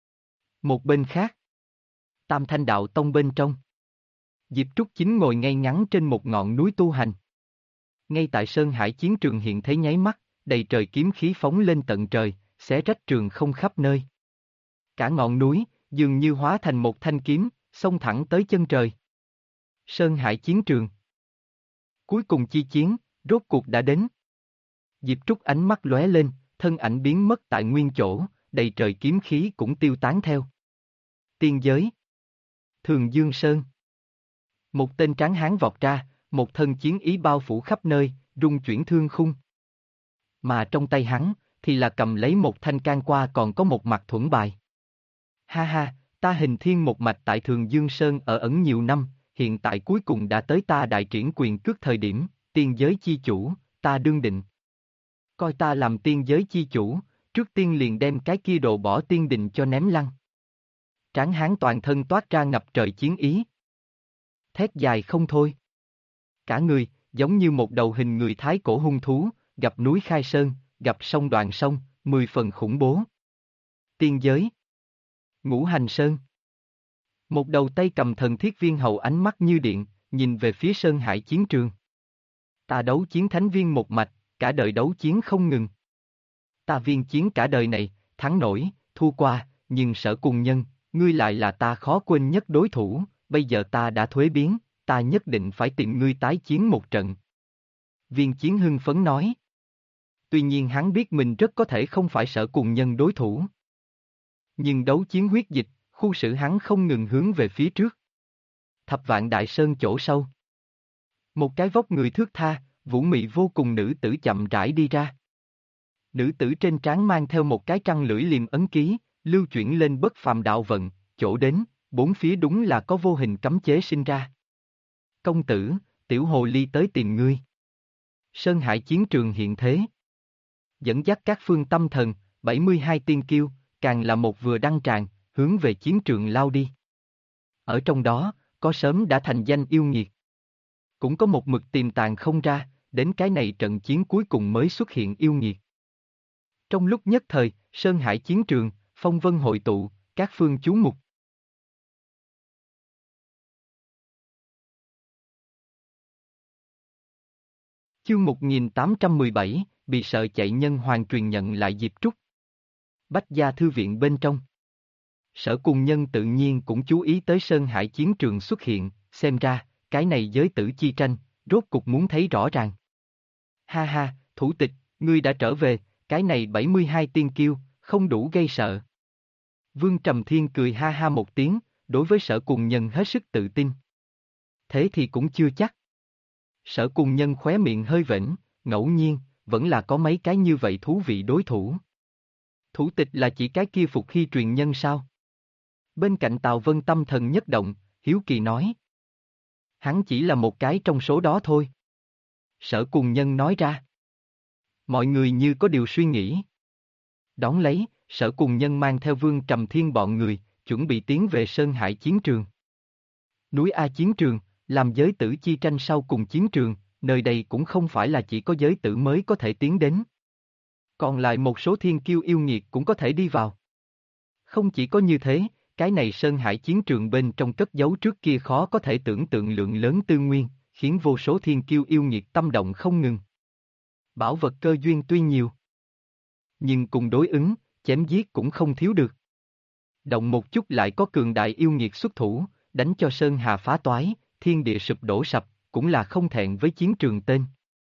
Một bên khác, Tam Thanh Đạo Tông bên trong, Diệp Trúc Chính ngồi ngay ngắn trên một ngọn núi tu hành. Ngay tại Sơn Hải chiến trường hiện thấy nháy mắt, đầy trời kiếm khí phóng lên tận trời, xé rách trường không khắp nơi. Cả ngọn núi, dường như hóa thành một thanh kiếm, xông thẳng tới chân trời. Sơn Hải chiến trường. Cuối cùng chi chiến, rốt cuộc đã đến. Diệp Trúc ánh mắt lóe lên, thân ảnh biến mất tại nguyên chỗ, đầy trời kiếm khí cũng tiêu tán theo. Tiên giới. Thường Dương Sơn. Một tên tráng hán vọt ra, một thân chiến ý bao phủ khắp nơi, rung chuyển thương khung. Mà trong tay hắn, thì là cầm lấy một thanh can qua còn có một mặt thuẫn bài. Ha, ta Hình Thiên một mạch tại Thường Dương Sơn ở ẩn nhiều năm, hiện tại cuối cùng đã tới ta đại triển quyền cước thời điểm, tiên giới chi chủ, ta đương định. Coi ta làm tiên giới chi chủ, trước tiên liền đem cái kia đồ bỏ tiên đình cho ném lăn. Tráng hán toàn thân toát ra ngập trời chiến ý. Thét dài không thôi. Cả người, giống như một đầu hình người thái cổ hung thú, gặp núi Khai Sơn, gặp sông Đoạn Sông, 10 phần khủng bố. Tiên giới. Ngũ Hành Sơn. Một đầu tay cầm thần thiết viên hầu ánh mắt như điện, nhìn về phía Sơn Hải chiến trường. Ta đấu chiến thánh viên một mạch, cả đời đấu chiến không ngừng. Ta viên chiến cả đời này, thắng nổi, thua qua, nhưng Sở Cùng Nhân, ngươi lại là ta khó quên nhất đối thủ, bây giờ ta đã thuế biến, ta nhất định phải tìm ngươi tái chiến một trận. Viên chiến hưng phấn nói. Tuy nhiên hắn biết mình rất có thể không phải Sở Cùng Nhân đối thủ. Nhưng đấu chiến huyết dịch, khu xử hắn không ngừng hướng về phía trước. Thập Vạn Đại Sơn chỗ sâu. Một cái vóc người thước tha, vũ mị vô cùng nữ tử chậm rãi đi ra. Nữ tử trên trán mang theo một cái trăng lưỡi liềm ấn ký, lưu chuyển lên bất phàm đạo vận, chỗ đến, bốn phía đúng là có vô hình cấm chế sinh ra. Công tử, tiểu hồ ly tới tìm ngươi. Sơn Hải chiến trường hiện thế. Dẫn dắt các phương tâm thần, 72 tiên kiêu, càng là một vừa đăng tràng, hướng về chiến trường lao đi. Ở trong đó, có sớm đã thành danh yêu nghiệt. Cũng có một mực tìm tàng không ra, đến cái này trận chiến cuối cùng mới xuất hiện yêu nghiệt. Trong lúc nhất thời, Sơn Hải chiến trường, phong vân hội tụ, các phương chú mục. Chương 1817, bị sợ chạy nhân hoàng truyền nhận lại Diệp Trúc. Bách gia thư viện bên trong. Sở Cùng Nhân tự nhiên cũng chú ý tới Sơn Hải chiến trường xuất hiện, xem ra, cái này giới tử chi tranh, rốt cục muốn thấy rõ ràng. Ha ha, thủ tịch, ngươi đã trở về, cái này 72 tiên kiêu, không đủ gây sợ. Vương Trầm Thiên cười ha ha một tiếng, đối với Sở Cùng Nhân hết sức tự tin. Thế thì cũng chưa chắc. Sở Cùng Nhân khóe miệng hơi vểnh, ngẫu nhiên, vẫn là có mấy cái như vậy thú vị đối thủ. Thủ tịch là chỉ cái kia Phục Hy truyền nhân sao? Bên cạnh Tào Vân tâm thần nhất động, hiếu kỳ nói. Hắn chỉ là một cái trong số đó thôi. Sở Cùng Nhân nói ra. Mọi người như có điều suy nghĩ. Đón lấy, Sở Cùng Nhân mang theo Vương Trầm Thiên bọn người, chuẩn bị tiến về Sơn Hải chiến trường. Núi A chiến trường, làm giới tử chi tranh sau cùng chiến trường, nơi đây cũng không phải là chỉ có giới tử mới có thể tiến đến. Còn lại một số thiên kiêu yêu nghiệt cũng có thể đi vào. Không chỉ có như thế, cái này Sơn Hải chiến trường bên trong cất giấu trước kia khó có thể tưởng tượng lượng lớn tư nguyên, khiến vô số thiên kiêu yêu nghiệt tâm động không ngừng. Bảo vật cơ duyên tuy nhiều, nhưng cùng đối ứng, chém giết cũng không thiếu được. Động một chút lại có cường đại yêu nghiệt xuất thủ, đánh cho Sơn Hà phá toái, thiên địa sụp đổ sập, cũng là không thẹn với chiến trường tên.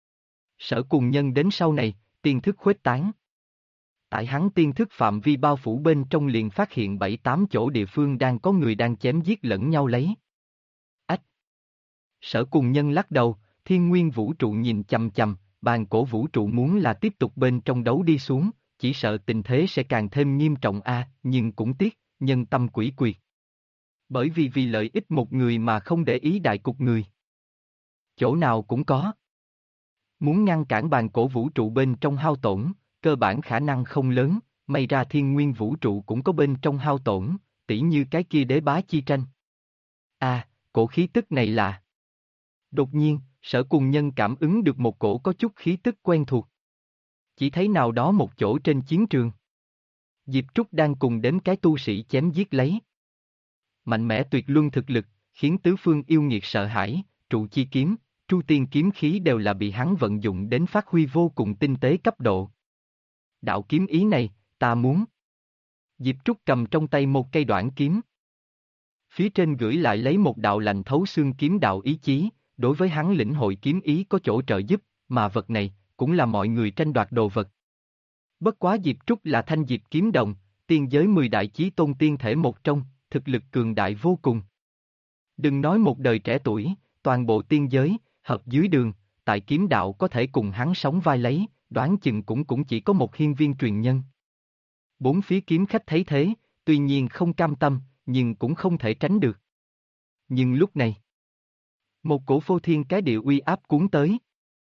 Sở Cùng Nhân đến sau này, tiên thức khuếch tán. Tại hắn tiên thức phạm vi bao phủ bên trong liền phát hiện 7-8 chỗ địa phương đang có người đang chém giết lẫn nhau lấy. Ách! Sở Cùng Nhân lắc đầu, thiên nguyên vũ trụ nhìn chằm chằm, bàn cổ vũ trụ muốn là tiếp tục bên trong đấu đi xuống, chỉ sợ tình thế sẽ càng thêm nghiêm trọng nhưng cũng tiếc, nhân tâm quỷ quyệt. Bởi vì lợi ích một người mà không để ý đại cục người. Chỗ nào cũng có. Muốn ngăn cản bàn cổ vũ trụ bên trong hao tổn, cơ bản khả năng không lớn, may ra thiên nguyên vũ trụ cũng có bên trong hao tổn, tỉ như cái kia đế bá chi tranh. Cổ khí tức này là... Đột nhiên, Sở Cùng Nhân cảm ứng được một cổ có chút khí tức quen thuộc. Chỉ thấy nào đó một chỗ trên chiến trường. Diệp Trúc đang cùng đến cái tu sĩ chém giết lấy. Mạnh mẽ tuyệt luân thực lực, khiến tứ phương yêu nghiệt sợ hãi, trụ chi kiếm, tru tiên kiếm khí đều là bị hắn vận dụng đến phát huy vô cùng tinh tế cấp độ. Đạo kiếm ý này, ta muốn. Diệp Trúc cầm trong tay một cây đoạn kiếm. Phía trên gửi lại lấy một đạo lạnh thấu xương kiếm đạo ý chí, đối với hắn lĩnh hội kiếm ý có chỗ trợ giúp, mà vật này, cũng là mọi người tranh đoạt đồ vật. Bất quá Diệp Trúc là thanh diệp kiếm đồng, tiên giới 10 đại chí tôn tiên thể một trong, thực lực cường đại vô cùng. Đừng nói một đời trẻ tuổi, toàn bộ tiên giới, hợp dưới đường, tại kiếm đạo có thể cùng hắn sóng vai lấy, đoán chừng cũng chỉ có một hiên viên truyền nhân. Bốn phía kiếm khách thấy thế, tuy nhiên không cam tâm, nhưng cũng không thể tránh được. Nhưng lúc này, một cổ phô thiên cái địa uy áp cuốn tới.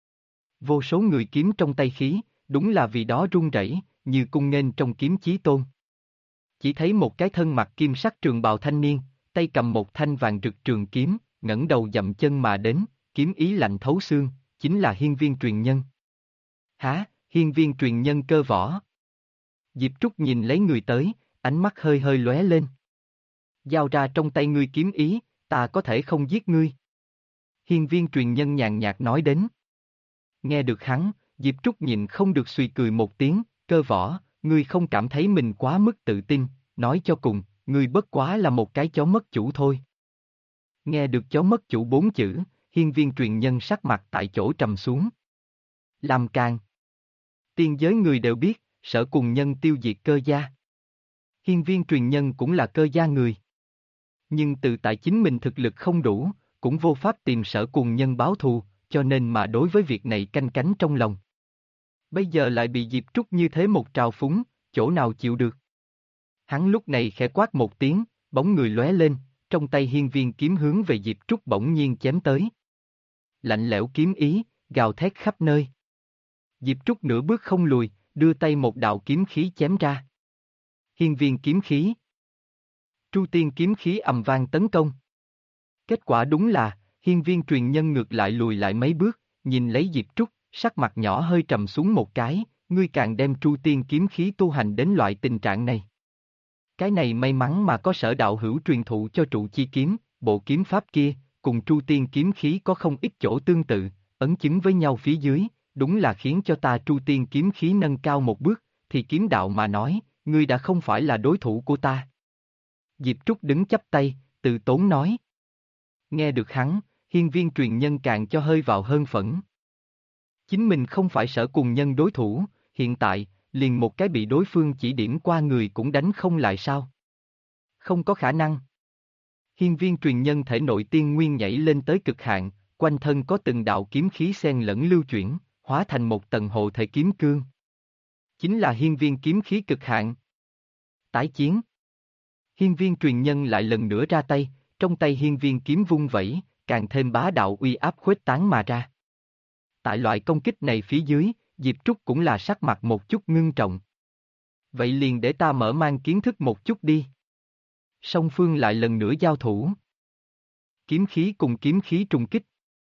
Vô số người kiếm trong tay khí, đúng là vì đó run rẩy, như cung nghênh trong kiếm chí tôn. Chỉ thấy một cái thân mặc kim sắc trường bào thanh niên, tay cầm một thanh vàng rực trường kiếm, ngẩng đầu dậm chân mà đến, kiếm ý lạnh thấu xương, chính là hiên viên truyền nhân. Hả, hiên viên truyền nhân cơ võ. Diệp Trúc nhìn lấy người tới, ánh mắt hơi hơi lóe lên. Giao ra trong tay ngươi kiếm ý, ta có thể không giết ngươi. Hiên viên truyền nhân nhàn nhạt nói đến. Nghe được hắn, Diệp Trúc nhìn không được suy cười một tiếng, cơ võ, ngươi không cảm thấy mình quá mức tự tin, nói cho cùng, ngươi bất quá là một cái chó mất chủ thôi. Nghe được chó mất chủ 4 chữ, hiên viên truyền nhân sắc mặt tại chỗ trầm xuống. Làm càng. Tiên giới người đều biết, Sở Cùng Nhân tiêu diệt cơ gia. Hiên viên truyền nhân cũng là cơ gia người. Nhưng từ tại chính mình thực lực không đủ, cũng vô pháp tìm Sở Cùng Nhân báo thù, cho nên mà đối với việc này canh cánh trong lòng. Bây giờ lại bị Diệp Trúc như thế một trào phúng, chỗ nào chịu được. Hắn lúc này khẽ quát một tiếng, bóng người lóe lên, trong tay hiên viên kiếm hướng về Diệp Trúc bỗng nhiên chém tới. Lạnh lẽo kiếm ý, gào thét khắp nơi. Diệp Trúc nửa bước không lùi, đưa tay một đạo kiếm khí chém ra. Hiên viên kiếm khí. Tru Tiên kiếm khí ầm vang tấn công. Kết quả đúng là, hiên viên truyền nhân ngược lại lùi lại mấy bước, nhìn lấy Diệp Trúc, sắc mặt nhỏ hơi trầm xuống một cái, ngươi càng đem Tru Tiên kiếm khí tu hành đến loại tình trạng này. Cái này may mắn mà có Sở đạo hữu truyền thụ cho trụ chi kiếm, bộ kiếm pháp kia, cùng Tru Tiên kiếm khí có không ít chỗ tương tự, ấn chứng với nhau phía dưới, đúng là khiến cho ta Tru Tiên kiếm khí nâng cao một bước, thì kiếm đạo mà nói, ngươi đã không phải là đối thủ của ta. Diệp Trúc đứng chắp tay, từ tốn nói. Nghe được hắn, hiên viên truyền nhân càng cho hơi vào hơn phẫn. Chính mình không phải Sở cùng nhân đối thủ, hiện tại, liền một cái bị đối phương chỉ điểm qua người cũng đánh không lại sao? Không có khả năng. Hiên viên truyền nhân thể nội tiên nguyên nhảy lên tới cực hạn, quanh thân có từng đạo kiếm khí xen lẫn lưu chuyển, hóa thành một tầng hộ thể kiếm cương. Chính là hiên viên kiếm khí cực hạn. Tái chiến. Hiên viên truyền nhân lại lần nữa ra tay, trong tay hiên viên kiếm vung vẩy, càng thêm bá đạo uy áp khuếch tán mà ra. Tại loại công kích này phía dưới, Diệp Trúc cũng là sắc mặt một chút ngưng trọng. Vậy liền để ta mở mang kiến thức một chút đi. Song phương lại lần nữa giao thủ. Kiếm khí cùng kiếm khí trùng kích.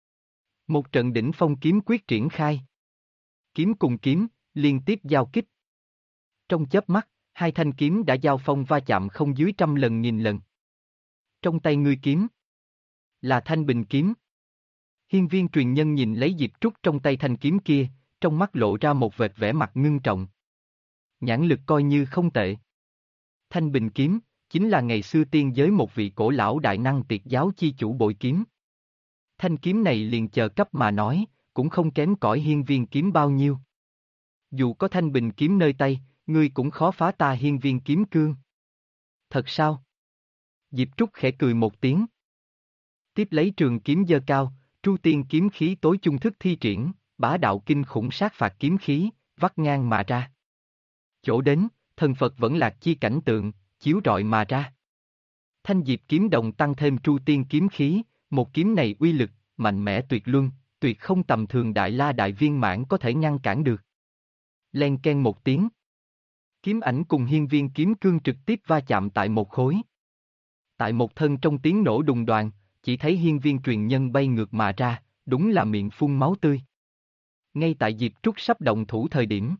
Một trận đỉnh phong kiếm quyết triển khai. Kiếm cùng kiếm, liên tiếp giao kích. Trong chớp mắt, hai thanh kiếm đã giao phong va chạm không dưới 100 lần nghìn lần. Trong tay ngươi kiếm là thanh bình kiếm. Hiên viên truyền nhân nhìn lấy Diệp Trúc trong tay thanh kiếm kia, trong mắt lộ ra một vệt vẻ mặt ngưng trọng. Nhãn lực coi như không tệ. Thanh bình kiếm, chính là ngày xưa tiên giới một vị cổ lão đại năng tiệt giáo chi chủ bội kiếm. Thanh kiếm này liền chờ cấp mà nói, cũng không kém cỏi hiên viên kiếm bao nhiêu. Dù có thanh bình kiếm nơi tay, ngươi cũng khó phá ta hiên viên kiếm cương. Thật sao? Diệp Trúc khẽ cười một tiếng. Tiếp lấy trường kiếm giơ cao, Tru Tiên kiếm khí tối chung thức thi triển, bá đạo kinh khủng sát phạt kiếm khí, vắt ngang mà ra. Chỗ đến, thần Phật vẫn lạc chi cảnh tượng, chiếu rọi mà ra. Thanh diệp kiếm đồng tăng thêm Tru Tiên kiếm khí, một kiếm này uy lực, mạnh mẽ tuyệt luân, tuyệt không tầm thường đại la đại viên mãn có thể ngăn cản được. Len ken một tiếng. Kiếm ảnh cùng hiên viên kiếm cương trực tiếp va chạm tại một khối. Tại một thân trong tiếng nổ đùng đoàng, chỉ thấy hiên viên truyền nhân bay ngược mà ra, đúng là miệng phun máu tươi. Ngay tại Diệp Trúc sắp động thủ thời điểm.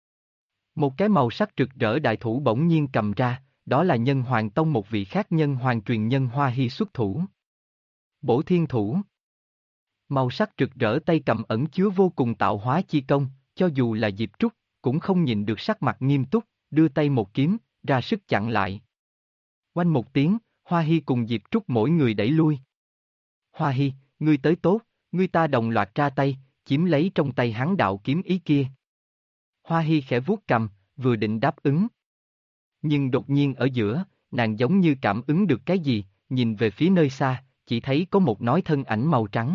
Một cái màu sắc rực rỡ đại thủ bỗng nhiên cầm ra, đó là Nhân Hoàng Tông một vị khác nhân hoàng truyền nhân Hoa Hy xuất thủ. Bổ thiên thủ. Màu sắc rực rỡ tay cầm ẩn chứa vô cùng tạo hóa chi công, cho dù là Diệp Trúc, cũng không nhìn được sắc mặt nghiêm túc, đưa tay một kiếm, ra sức chặn lại. Oanh một tiếng, Hoa Hy cùng Diệp Trúc mỗi người đẩy lui. Hoa Hy, ngươi tới tốt, ngươi ta đồng loạt ra tay, chiếm lấy trong tay hắn đạo kiếm ý kia. Hoa Hy khẽ vuốt cầm, vừa định đáp ứng. Nhưng đột nhiên ở giữa, nàng giống như cảm ứng được cái gì, nhìn về phía nơi xa, chỉ thấy có một nói thân ảnh màu trắng.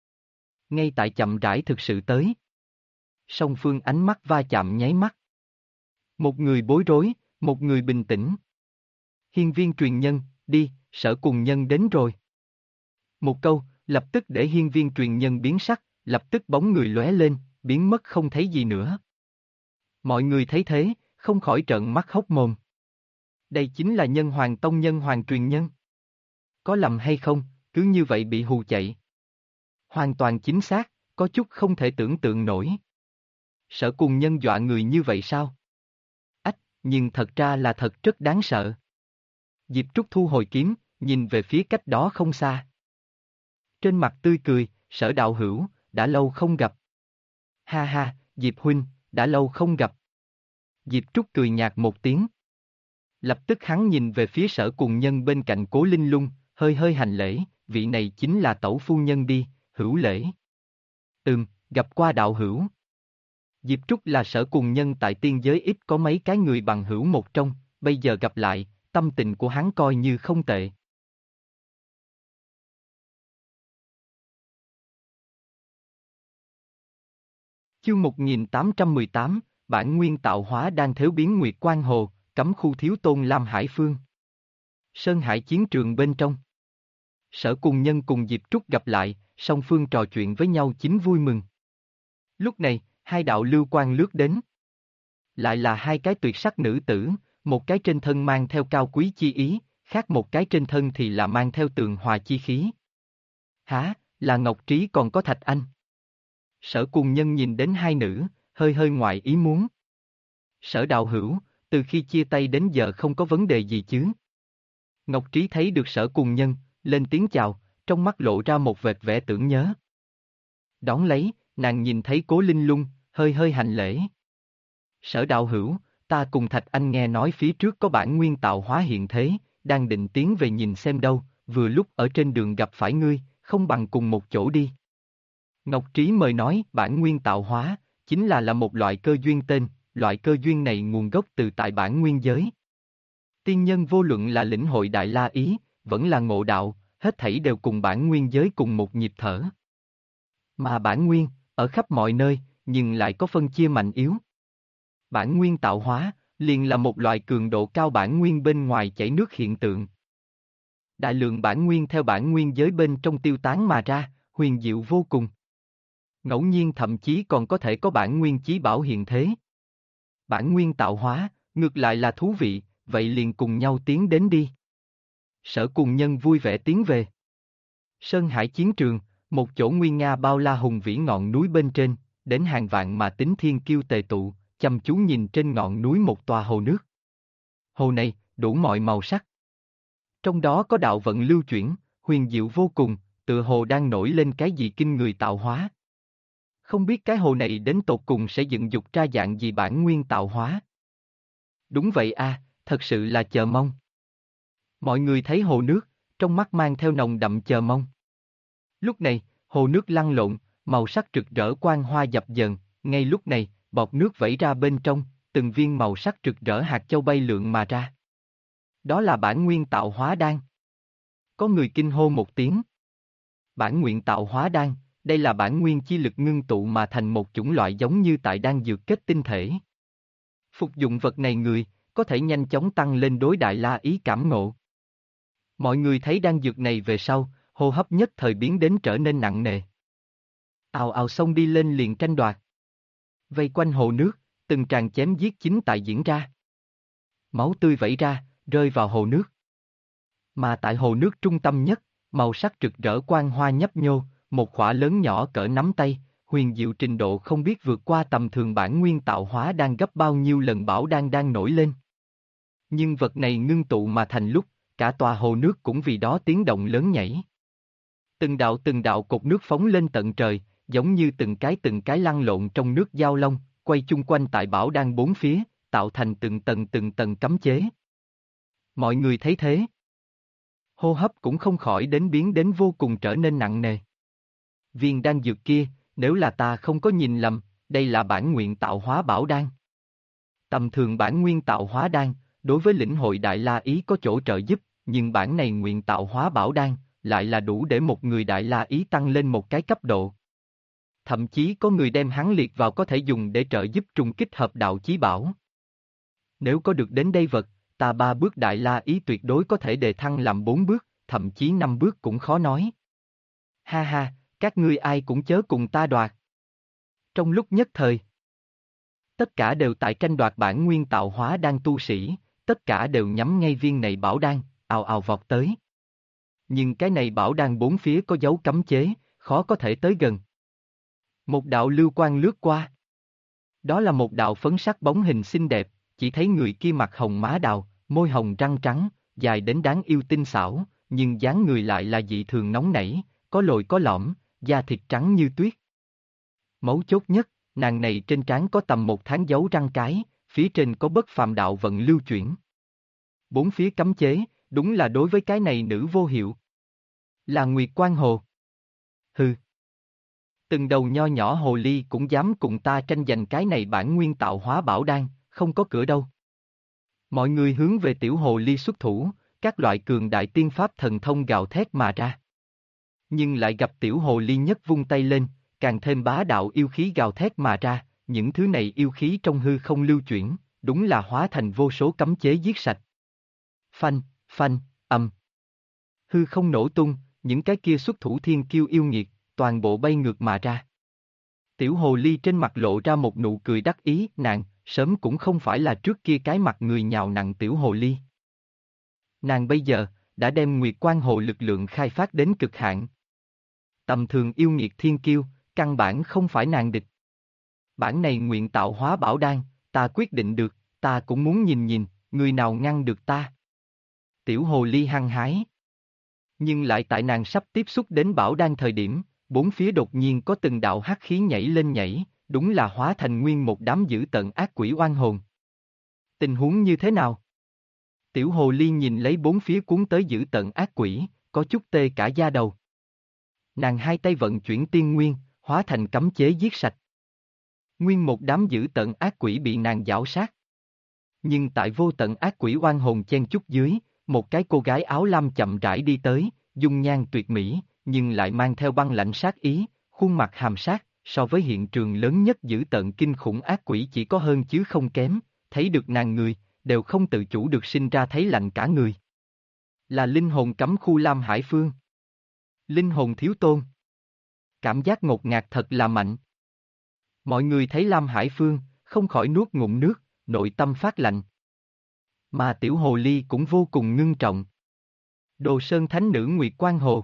Ngay tại chậm rãi thực sự tới. Song phương ánh mắt va chạm nháy mắt. Một người bối rối, một người bình tĩnh. Hiên viên truyền nhân, đi, Sở cùng nhân đến rồi. Một câu, lập tức để hiên viên truyền nhân biến sắc, lập tức bóng người lóe lên, biến mất không thấy gì nữa. Mọi người thấy thế, không khỏi trợn mắt hốc mồm. Đây chính là Nhân Hoàng Tông nhân hoàng truyền nhân. Có lầm hay không, cứ như vậy bị hù chạy. Hoàn toàn chính xác, có chút không thể tưởng tượng nổi. Sở cùng nhân dọa người như vậy sao? Ách, nhưng thật ra là thật rất đáng sợ. Diệp Trúc thu hồi kiếm, nhìn về phía cách đó không xa. Trên mặt tươi cười, Sở đạo hữu, đã lâu không gặp. Ha ha, Diệp huynh, đã lâu không gặp. Diệp Trúc cười nhạt một tiếng. Lập tức hắn nhìn về phía Sở cùng nhân bên cạnh Cố Linh Lung, hơi hơi hành lễ, vị này chính là tẩu phu nhân đi, hữu lễ. Gặp qua đạo hữu. Diệp Trúc là Sở cùng nhân tại tiên giới ít có mấy cái người bằng hữu một trong, bây giờ gặp lại, tâm tình của hắn coi như không tệ. Chương 1818, bản nguyên tạo hóa đang thếu biến Nguyệt Quan Hồ, cấm khu thiếu tôn Lam Hải Phương. Sơn Hải chiến trường bên trong. Sở cùng nhân cùng Diệp Trúc gặp lại, song phương trò chuyện với nhau chính vui mừng. Lúc này, hai đạo lưu quang lướt đến. Lại là hai cái tuyệt sắc nữ tử, một cái trên thân mang theo cao quý chi ý, khác một cái trên thân thì là mang theo tường hòa chi khí. Hả, là Ngọc Trí còn có Thạch Anh. Sở Cùng Nhân nhìn đến hai nữ, hơi hơi ngoài ý muốn. Sở Đạo Hữu, từ khi chia tay đến giờ không có vấn đề gì chứ? Ngọc Trí thấy được Sở Cùng Nhân, lên tiếng chào, trong mắt lộ ra một vệt vẻ tưởng nhớ. Đón lấy, nàng nhìn thấy Cố Linh Lung, hơi hơi hành lễ. Sở Đạo Hữu, ta cùng Thạch Anh nghe nói phía trước có bản nguyên tạo hóa hiện thế, đang định tiến về nhìn xem đâu, vừa lúc ở trên đường gặp phải ngươi, không bằng cùng một chỗ đi. Ngọc Trí mời nói bản nguyên tạo hóa, chính là một loại cơ duyên tên, loại cơ duyên này nguồn gốc từ tại bản nguyên giới. Tiên nhân vô luận là lĩnh hội Đại La Ý, vẫn là ngộ đạo, hết thảy đều cùng bản nguyên giới cùng một nhịp thở. Mà bản nguyên, ở khắp mọi nơi, nhưng lại có phân chia mạnh yếu. Bản nguyên tạo hóa, liền là một loại cường độ cao bản nguyên bên ngoài chảy nước hiện tượng. Đại lượng bản nguyên theo bản nguyên giới bên trong tiêu tán mà ra, huyền diệu vô cùng. Ngẫu nhiên thậm chí còn có thể có bản nguyên chí bảo hiện thế. Bản nguyên tạo hóa, ngược lại là thú vị, vậy liền cùng nhau tiến đến đi. Sở Cùng Nhân vui vẻ tiến về. Sơn Hải chiến trường, một chỗ nguy nga bao la hùng vĩ ngọn núi bên trên, đến hàng vạn mà tính thiên kiêu tề tụ, chăm chú nhìn trên ngọn núi một tòa hồ nước. Hồ này, đủ mọi màu sắc. Trong đó có đạo vận lưu chuyển, huyền diệu vô cùng, tựa hồ đang nổi lên cái gì kinh người tạo hóa. Không biết cái hồ này đến tột cùng sẽ dựng dục ra dạng gì bản nguyên tạo hóa. Đúng vậy a, thật sự là chờ mong. Mọi người thấy hồ nước, trong mắt mang theo nồng đậm chờ mong. Lúc này, hồ nước lăn lộn, màu sắc rực rỡ quang hoa dập dờn, ngay lúc này, bọt nước vẩy ra bên trong, từng viên màu sắc rực rỡ hạt châu bay lượn mà ra. Đó là bản nguyên tạo hóa đan. Có người kinh hô một tiếng. Bản nguyên tạo hóa đan, đây là bản nguyên chi lực ngưng tụ mà thành một chủng loại giống như tại đan dược kết tinh thể. Phục dụng vật này người, có thể nhanh chóng tăng lên đối Đại La Ý cảm ngộ. Mọi người thấy đan dược này về sau, hô hấp nhất thời biến đến trở nên nặng nề. Ào ào xông đi lên liền tranh đoạt. Vây quanh hồ nước, từng tràng chém giết chính tại diễn ra. Máu tươi vẩy ra, rơi vào hồ nước. Mà tại hồ nước trung tâm nhất, màu sắc rực rỡ quang hoa nhấp nhô, một khỏa lớn nhỏ cỡ nắm tay, huyền diệu trình độ không biết vượt qua tầm thường bản nguyên tạo hóa đang gấp bao nhiêu lần bảo đang nổi lên. Nhưng vật này ngưng tụ mà thành lúc, cả tòa hồ nước cũng vì đó tiếng động lớn nhảy. Từng đạo cột nước phóng lên tận trời, giống như từng cái lăn lộn trong nước giao long, quay chung quanh tại bảo đan bốn phía, tạo thành từng tầng cấm chế. Mọi người thấy thế. Hô hấp cũng không khỏi biến đến vô cùng trở nên nặng nề. Viên đan dược kia, nếu là ta không có nhìn lầm, đây là bản nguyện tạo hóa bảo đan. Tầm thường bản nguyên tạo hóa đan, đối với lĩnh hội Đại La Ý có chỗ trợ giúp, nhưng bản này nguyện tạo hóa bảo đan, lại là đủ để một người Đại La Ý tăng lên một cái cấp độ. Thậm chí có người đem hắn liệt vào có thể dùng để trợ giúp trùng kích hợp đạo chí bảo. Nếu có được đến đây vật, ta 3 bước Đại La Ý tuyệt đối có thể đề thăng làm 4 bước, thậm chí 5 bước cũng khó nói. Ha ha, các ngươi ai cũng chớ cùng ta đoạt. Trong lúc nhất thời, tất cả đều tại tranh đoạt bản nguyên tạo hóa đan tu sĩ, tất cả đều nhắm ngay viên này bảo đan, ào ào vọt tới. Nhưng cái này bảo đan bốn phía có dấu cấm chế, khó có thể tới gần. Một đạo lưu quang lướt qua. Đó là một đạo phấn sắc bóng hình xinh đẹp, chỉ thấy người kia mặt hồng má đào, môi hồng răng trắng, dài đến đáng yêu tinh xảo, nhưng dáng người lại là dị thường nóng nảy, có lồi có lõm, da thịt trắng như tuyết. Mấu chốt nhất, nàng này trên trán có tầm 1 tháng dấu răng cái, phía trên có bất phàm đạo vận lưu chuyển. Bốn phía cấm chế, đúng là đối với cái này nữ vô hiệu. Là Nguyệt Quan Hồ. Hừ. Từng đầu nho nhỏ hồ ly cũng dám cùng ta tranh giành cái này bản nguyên tạo hóa bảo đan, không có cửa đâu. Mọi người hướng về tiểu hồ ly xuất thủ, các loại cường đại tiên pháp thần thông gào thét mà ra. Nhưng lại gặp tiểu hồ ly nhất vung tay lên, càng thêm bá đạo yêu khí gào thét mà ra, những thứ này yêu khí trong hư không lưu chuyển, đúng là hóa thành vô số cấm chế giết sạch. Phanh, phanh, ầm. Hư không nổ tung, những cái kia xuất thủ thiên kiêu yêu nghiệt, toàn bộ bay ngược mà ra. Tiểu hồ ly trên mặt lộ ra một nụ cười đắc ý, nàng, sớm cũng không phải là trước kia cái mặt người nhào nặn tiểu hồ ly. Nàng bây giờ, đã đem Nguyệt Quan Hồ lực lượng khai phát đến cực hạn. Tầm thường yêu nghiệt thiên kiêu, căn bản không phải nàng địch. Bản này nguyện tạo hóa bảo đan, ta quyết định được, ta cũng muốn nhìn nhìn, người nào ngăn được ta. Tiểu hồ ly hăng hái. Nhưng lại tại nàng sắp tiếp xúc đến bảo đan thời điểm, bốn phía đột nhiên có từng đạo hắc khí nhảy lên nhảy, đúng là hóa thành nguyên một đám dữ tợn ác quỷ oan hồn. Tình huống như thế nào? Tiểu hồ ly nhìn lấy bốn phía cuốn tới dữ tợn ác quỷ, có chút tê cả da đầu. Nàng hai tay vận chuyển tiên nguyên, hóa thành cấm chế giết sạch. Nguyên một đám dữ tợn ác quỷ bị nàng giảo sát. Nhưng tại vô tận ác quỷ oan hồn chen chúc dưới, một cái cô gái áo lam chậm rãi đi tới, dung nhan tuyệt mỹ, nhưng lại mang theo băng lạnh sát ý, khuôn mặt hàm sát, so với hiện trường lớn nhất dữ tợn kinh khủng ác quỷ chỉ có hơn chứ không kém, thấy được nàng người, đều không tự chủ được sinh ra thấy lạnh cả người. Là linh hồn cấm khu Lam Hải Phương. Linh hồn thiếu tôn. Cảm giác ngột ngạt thật là mạnh. Mọi người thấy Lam Hải Phương, không khỏi nuốt ngụm nước, nội tâm phát lạnh. Mà tiểu hồ ly cũng vô cùng ngưng trọng. Đồ Sơn Thánh Nữ Nguyệt Quan Hồ.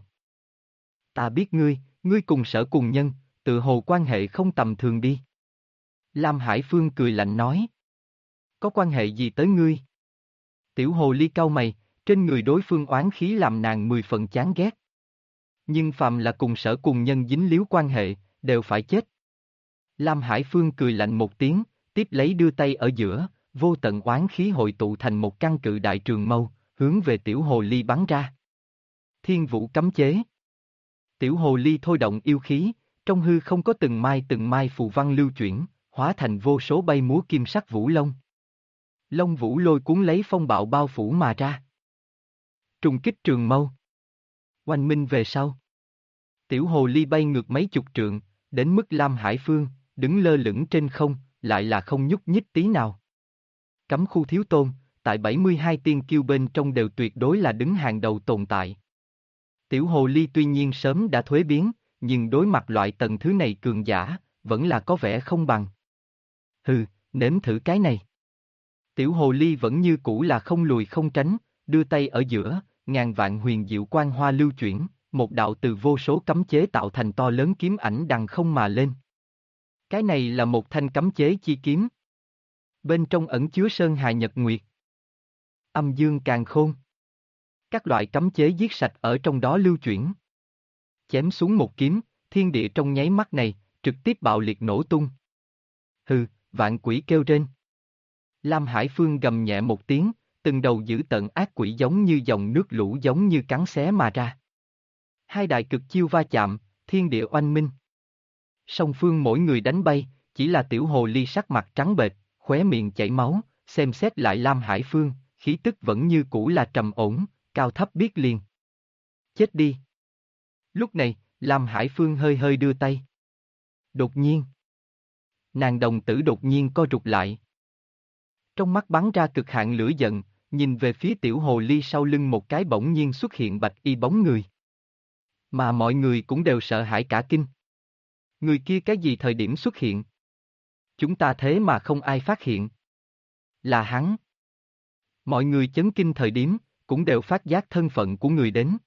Ta biết ngươi cùng Sở Cùng Nhân, tự hồ quan hệ không tầm thường đi. Lam Hải Phương cười lạnh nói. Có quan hệ gì tới ngươi? Tiểu hồ ly cau mày, trên người đối phương oán khí làm nàng 10 phần chán ghét. Nhưng phàm là cùng Sở Cùng Nhân dính líu quan hệ, đều phải chết. Lam Hải Phương cười lạnh một tiếng, tiếp lấy đưa tay ở giữa, vô tận oán khí hội tụ thành một căn cự đại trường mâu, hướng về tiểu hồ ly bắn ra. Thiên vũ cấm chế. Tiểu hồ ly thôi động yêu khí, trong hư không có từng mai phù văn lưu chuyển, hóa thành vô số bay múa kim sắc vũ long. Long vũ lôi cuốn lấy phong bạo bao phủ mà ra. Trùng kích trường mâu. Oanh minh về sau. Tiểu hồ ly bay ngược mấy chục trượng, đến mức Lam Hải Phương, đứng lơ lửng trên không, lại là không nhúc nhích tí nào. Cấm khu thiếu tôn, tại 72 tiên kiêu bên trong đều tuyệt đối là đứng hàng đầu tồn tại. Tiểu hồ ly tuy nhiên sớm đã thuế biến, nhưng đối mặt loại tầng thứ này cường giả, vẫn là có vẻ không bằng. Hừ, nếm thử cái này. Tiểu hồ ly vẫn như cũ là không lùi không tránh, đưa tay ở giữa, ngàn vạn huyền diệu quang hoa lưu chuyển, một đạo từ vô số cấm chế tạo thành to lớn kiếm ảnh đằng không mà lên. Cái này là một thanh cấm chế chi kiếm. Bên trong ẩn chứa sơn hà nhật nguyệt, âm dương càn khôn. Các loại cấm chế giết sạch ở trong đó lưu chuyển. Chém xuống một kiếm, thiên địa trong nháy mắt này, trực tiếp bạo liệt nổ tung. Hừ, vạn quỷ kêu rên. Lam Hải Phương gầm nhẹ một tiếng, từng đầu dữ tợn ác quỷ giống như dòng nước lũ giống như cắn xé mà ra. Hai đại cực chiêu va chạm, thiên địa oanh minh. Song phương mỗi người đánh bay, chỉ là tiểu hồ ly sắc mặt trắng bệch, khóe miệng chảy máu, xem xét lại Lam Hải Phương, khí tức vẫn như cũ là trầm ổn, cao thấp biết liền. Chết đi. Lúc này, Lam Hải Phương hơi hơi đưa tay. Đột nhiên. Nàng đồng tử đột nhiên co rụt lại. Trong mắt bắn ra cực hạn lửa giận, nhìn về phía tiểu hồ ly sau lưng một cái bỗng nhiên xuất hiện bạch y bóng người. Mà mọi người cũng đều sợ hãi cả kinh. Người kia cái gì thời điểm xuất hiện? Chúng ta thế mà không ai phát hiện. Là hắn. Mọi người chấn kinh thời điểm, cũng đều phát giác thân phận của người đến.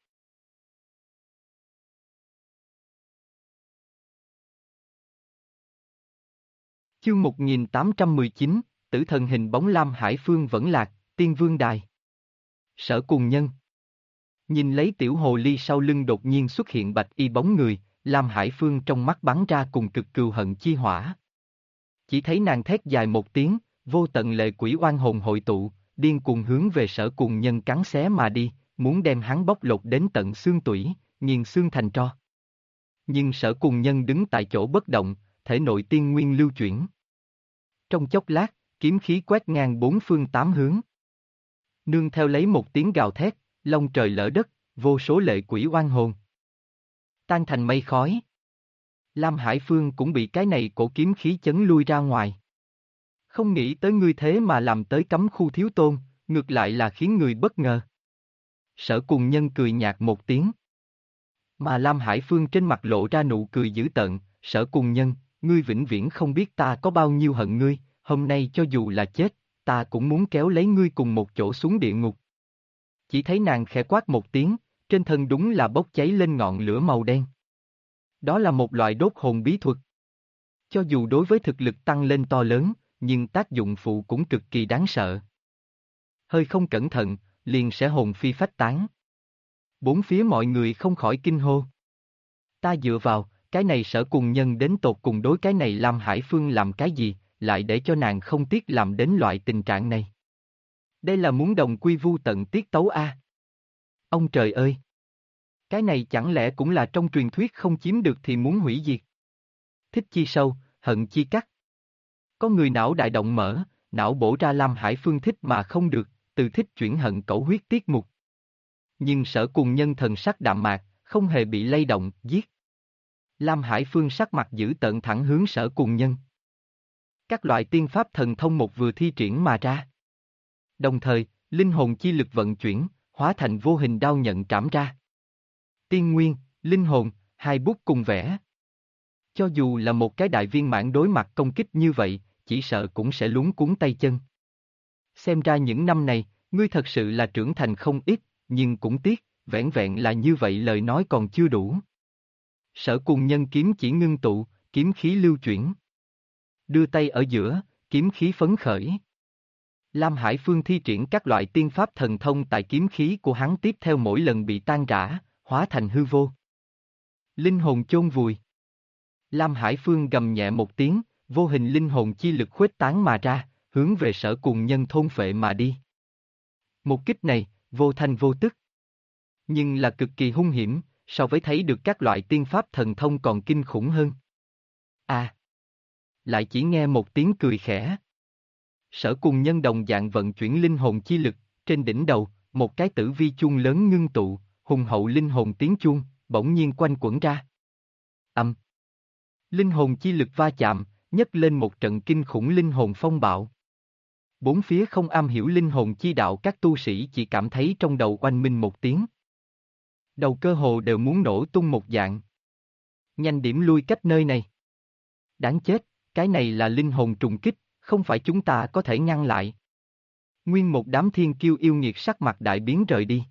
Chương 1819, tử thần hình bóng Lam Hải Phương vẫn lạc, Tiên Vương Đài. Sở Cùng Nhân. Nhìn lấy tiểu hồ ly sau lưng đột nhiên xuất hiện bạch y bóng người, Lam Hải Phương trong mắt bắn ra cùng cực cừu hận chi hỏa. Chỉ thấy nàng thét dài một tiếng, vô tận lệ quỷ oan hồn hội tụ, điên cuồng hướng về Sở Cùng Nhân cắn xé mà đi, muốn đem hắn bóc lột đến tận xương tủy, nghiền xương thành tro. Nhưng Sở Cùng Nhân đứng tại chỗ bất động, thể nội tiên nguyên lưu chuyển. Trong chốc lát, kiếm khí quét ngang bốn phương tám hướng. Nương theo lấy một tiếng gào thét, long trời lỡ đất, vô số lệ quỷ oan hồn tan thành mây khói. Lam Hải Phương cũng bị cái này cổ kiếm khí chấn lui ra ngoài. Không nghĩ tới ngươi thế mà làm tới cấm khu thiếu tôn, ngược lại là khiến người bất ngờ. Sở Cùng Nhân cười nhạt một tiếng. Mà Lam Hải Phương trên mặt lộ ra nụ cười dữ tợn, Sở Cùng Nhân, ngươi vĩnh viễn không biết ta có bao nhiêu hận ngươi, hôm nay cho dù là chết, ta cũng muốn kéo lấy ngươi cùng một chỗ xuống địa ngục. Chỉ thấy nàng khẽ quát một tiếng, trên thân đúng là bốc cháy lên ngọn lửa màu đen. Đó là một loại đốt hồn bí thuật. Cho dù đối với thực lực tăng lên to lớn, nhưng tác dụng phụ cũng cực kỳ đáng sợ. Hơi không cẩn thận, liền sẽ hồn phi phách tán. Bốn phía mọi người không khỏi kinh hô. Ta dựa vào, cái này Sở Cùng Nhân đến tột cùng đối cái này Lam Hải Phương làm cái gì, lại để cho nàng không tiếc làm đến loại tình trạng này. Đây là muốn đồng quy vu tận tiết tấu a. Ông trời ơi! Cái này chẳng lẽ cũng là trong truyền thuyết không chiếm được thì muốn hủy diệt. Thích chi sâu, hận chi cắt. Có người não đại động mở, não bổ ra Lam Hải Phương thích mà không được, từ thích chuyển hận cẩu huyết tiết mục. Nhưng Sở Cùng Nhân thần sắc đạm mạc, không hề bị lay động, giết. Lam Hải Phương sắc mặt dữ tợn thẳng hướng Sở Cùng Nhân. Các loại tiên pháp thần thông một vừa thi triển mà ra. Đồng thời, linh hồn chi lực vận chuyển, hóa thành vô hình đao nhận trảm ra. Tiên nguyên, linh hồn, hai bút cùng vẽ. Cho dù là một cái đại viên mãn đối mặt công kích như vậy, chỉ sợ cũng sẽ luống cuống tay chân. Xem ra những năm này, ngươi thật sự là trưởng thành không ít, nhưng cũng tiếc, vẻn vẹn là như vậy lời nói còn chưa đủ. Sở Cùng Nhân kiếm chỉ ngưng tụ, kiếm khí lưu chuyển. Đưa tay ở giữa, kiếm khí phấn khởi. Lam Hải Phương thi triển các loại tiên pháp thần thông tại kiếm khí của hắn tiếp theo mỗi lần bị tan rã, hóa thành hư vô. Linh hồn chôn vùi. Lam Hải Phương gầm nhẹ một tiếng, vô hình linh hồn chi lực khuếch tán mà ra, hướng về Sở Cùng Nhân thôn phệ mà đi. Một kích này, vô thanh vô tức. Nhưng là cực kỳ hung hiểm, so với thấy được các loại tiên pháp thần thông còn kinh khủng hơn. À! Lại chỉ nghe một tiếng cười khẽ. Sở Cùng Nhân đồng dạng vận chuyển linh hồn chi lực, trên đỉnh đầu, một cái tử vi chuông lớn ngưng tụ, hùng hậu linh hồn tiếng chuông, bỗng nhiên quanh quẩn ra. Âm! Linh hồn chi lực va chạm, nhấc lên một trận kinh khủng linh hồn phong bạo. Bốn phía không am hiểu linh hồn chi đạo các tu sĩ chỉ cảm thấy trong đầu oanh minh một tiếng. Đầu cơ hồ đều muốn nổ tung một dạng. Nhanh điểm lui cách nơi này. Đáng chết, cái này là linh hồn trùng kích, không phải chúng ta có thể ngăn lại. Nguyên một đám thiên kiêu yêu nghiệt sắc mặt đại biến rời đi.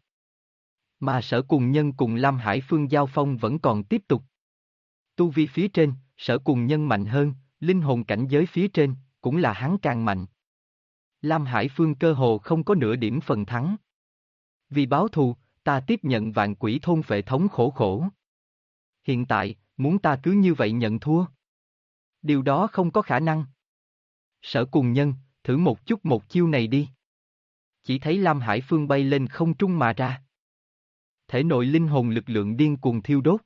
Mà Sở Cùng Nhân cùng Lam Hải Phương giao phong vẫn còn tiếp tục. Tu vi phía trên, Sở Cùng Nhân mạnh hơn, linh hồn cảnh giới phía trên, cũng là hắn càng mạnh. Lam Hải Phương cơ hồ không có nửa điểm phần thắng. Vì báo thù, ta tiếp nhận vạn quỷ thôn phệ thống khổ khổ. Hiện tại, muốn ta cứ như vậy nhận thua? Điều đó không có khả năng. Sở Cùng Nhân, thử một chút một chiêu này đi. Chỉ thấy Lam Hải Phương bay lên không trung mà ra. Thể nội linh hồn lực lượng điên cuồng thiêu đốt.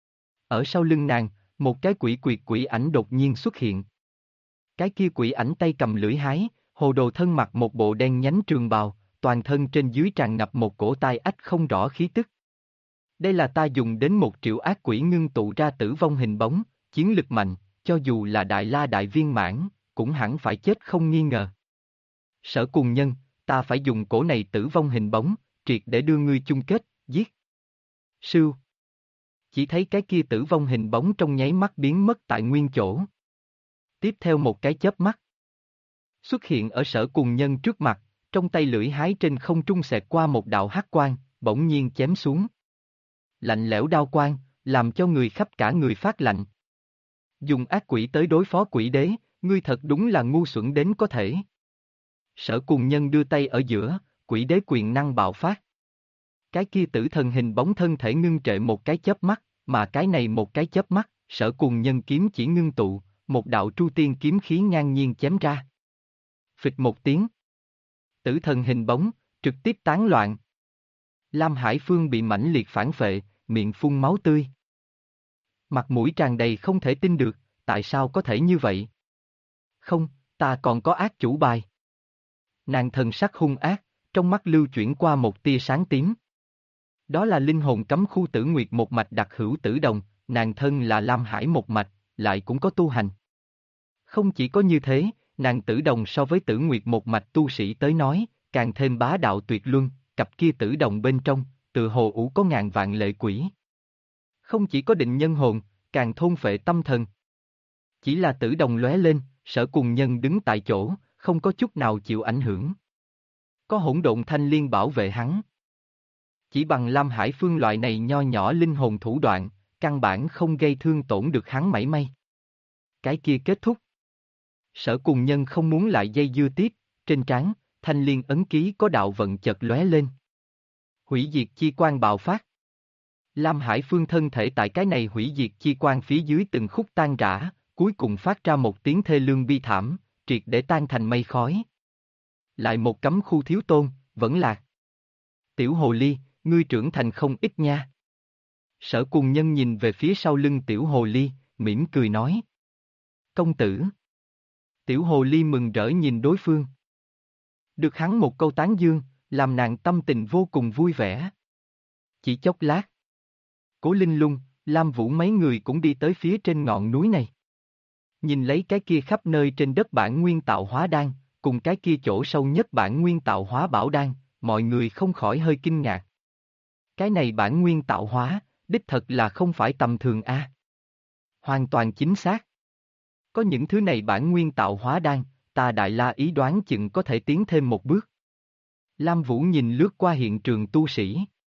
Ở sau lưng nàng, một cái quỷ quyệt quỷ ảnh đột nhiên xuất hiện. Cái kia quỷ ảnh tay cầm lưỡi hái, hồ đồ thân mặc một bộ đen nhánh trường bào, toàn thân trên dưới tràn ngập một cổ tai ách không rõ khí tức. Đây là ta dùng đến 1 triệu ác quỷ ngưng tụ ra tử vong hình bóng, chiến lực mạnh, cho dù là đại la đại viên mãn, cũng hẳn phải chết không nghi ngờ. Sở Cùng Nhân, ta phải dùng cổ này tử vong hình bóng, triệt để đưa ngươi chung kết, giết. Sưu. Chỉ thấy cái kia tử vong hình bóng trong nháy mắt biến mất tại nguyên chỗ. Tiếp theo một cái chớp mắt. Xuất hiện ở Sở Cùng Nhân trước mặt, trong tay lưỡi hái trên không trung xẹt qua một đạo hắc quang, bỗng nhiên chém xuống. Lạnh lẽo đao quang, làm cho người khắp cả người phát lạnh. Dùng ác quỷ tới đối phó quỷ đế, ngươi thật đúng là ngu xuẩn đến có thể. Sở Cùng Nhân đưa tay ở giữa, quỷ đế quyền năng bạo phát. Cái kia tử thần hình bóng thân thể ngưng trệ một cái chớp mắt, mà cái này một cái chớp mắt, Sở Cùng Nhân kiếm chỉ ngưng tụ, một đạo tru tiên kiếm khí ngang nhiên chém ra. Phịch một tiếng. Tử thần hình bóng, trực tiếp tán loạn. Lam Hải Phương bị mãnh liệt phản phệ, miệng phun máu tươi. Mặt mũi tràn đầy không thể tin được, tại sao có thể như vậy? Không, ta còn có ác chủ bài. Nàng thần sắc hung ác, trong mắt lưu chuyển qua một tia sáng tím. Đó là linh hồn cấm khu Tử Nguyệt một mạch đặc hữu tử đồng, nàng thân là Lam Hải một mạch, lại cũng có tu hành. Không chỉ có như thế, nàng tử đồng so với Tử Nguyệt một mạch tu sĩ tới nói, càng thêm bá đạo tuyệt luân, cặp kia tử đồng bên trong, tự hồ ủ có ngàn vạn lệ quỷ. Không chỉ có định nhân hồn, càng thôn phệ tâm thần. Chỉ là tử đồng lóe lên, Sở Cùng Nhân đứng tại chỗ, không có chút nào chịu ảnh hưởng. Có hỗn độn thanh liên bảo vệ hắn. Chỉ bằng Lam Hải Phương loại này nho nhỏ linh hồn thủ đoạn, căn bản không gây thương tổn được hắn mảy may. Cái kia kết thúc. Sở Cùng Nhân không muốn lại dây dưa tiếp, trên trán, thanh liên ấn ký có đạo vận chợt lóe lên. Hủy diệt chi quang bạo phát. Lam Hải Phương thân thể tại cái này hủy diệt chi quang phía dưới từng khúc tan rã, cuối cùng phát ra một tiếng thê lương bi thảm, triệt để tan thành mây khói. Lại một cấm khu thiếu tôn, vẫn lạc. Tiểu hồ ly, ngươi trưởng thành không ít nha. Sở Cùng Nhân nhìn về phía sau lưng tiểu hồ ly, mỉm cười nói. Công tử. Tiểu hồ ly mừng rỡ nhìn đối phương. Được hắn một câu tán dương, làm nàng tâm tình vô cùng vui vẻ. Chỉ chốc lát. Cố Linh Lung, Lam Vũ mấy người cũng đi tới phía trên ngọn núi này. Nhìn lấy cái kia khắp nơi trên đất bản nguyên tạo hóa đan, cùng cái kia chỗ sâu nhất bản nguyên tạo hóa bảo đan, mọi người không khỏi hơi kinh ngạc. Cái này bản nguyên tạo hóa, đích thật là không phải tầm thường a. Hoàn toàn chính xác. Có những thứ này bản nguyên tạo hóa đan, ta Đại La ý đoán chừng có thể tiến thêm một bước. Lam Vũ nhìn lướt qua hiện trường tu sĩ.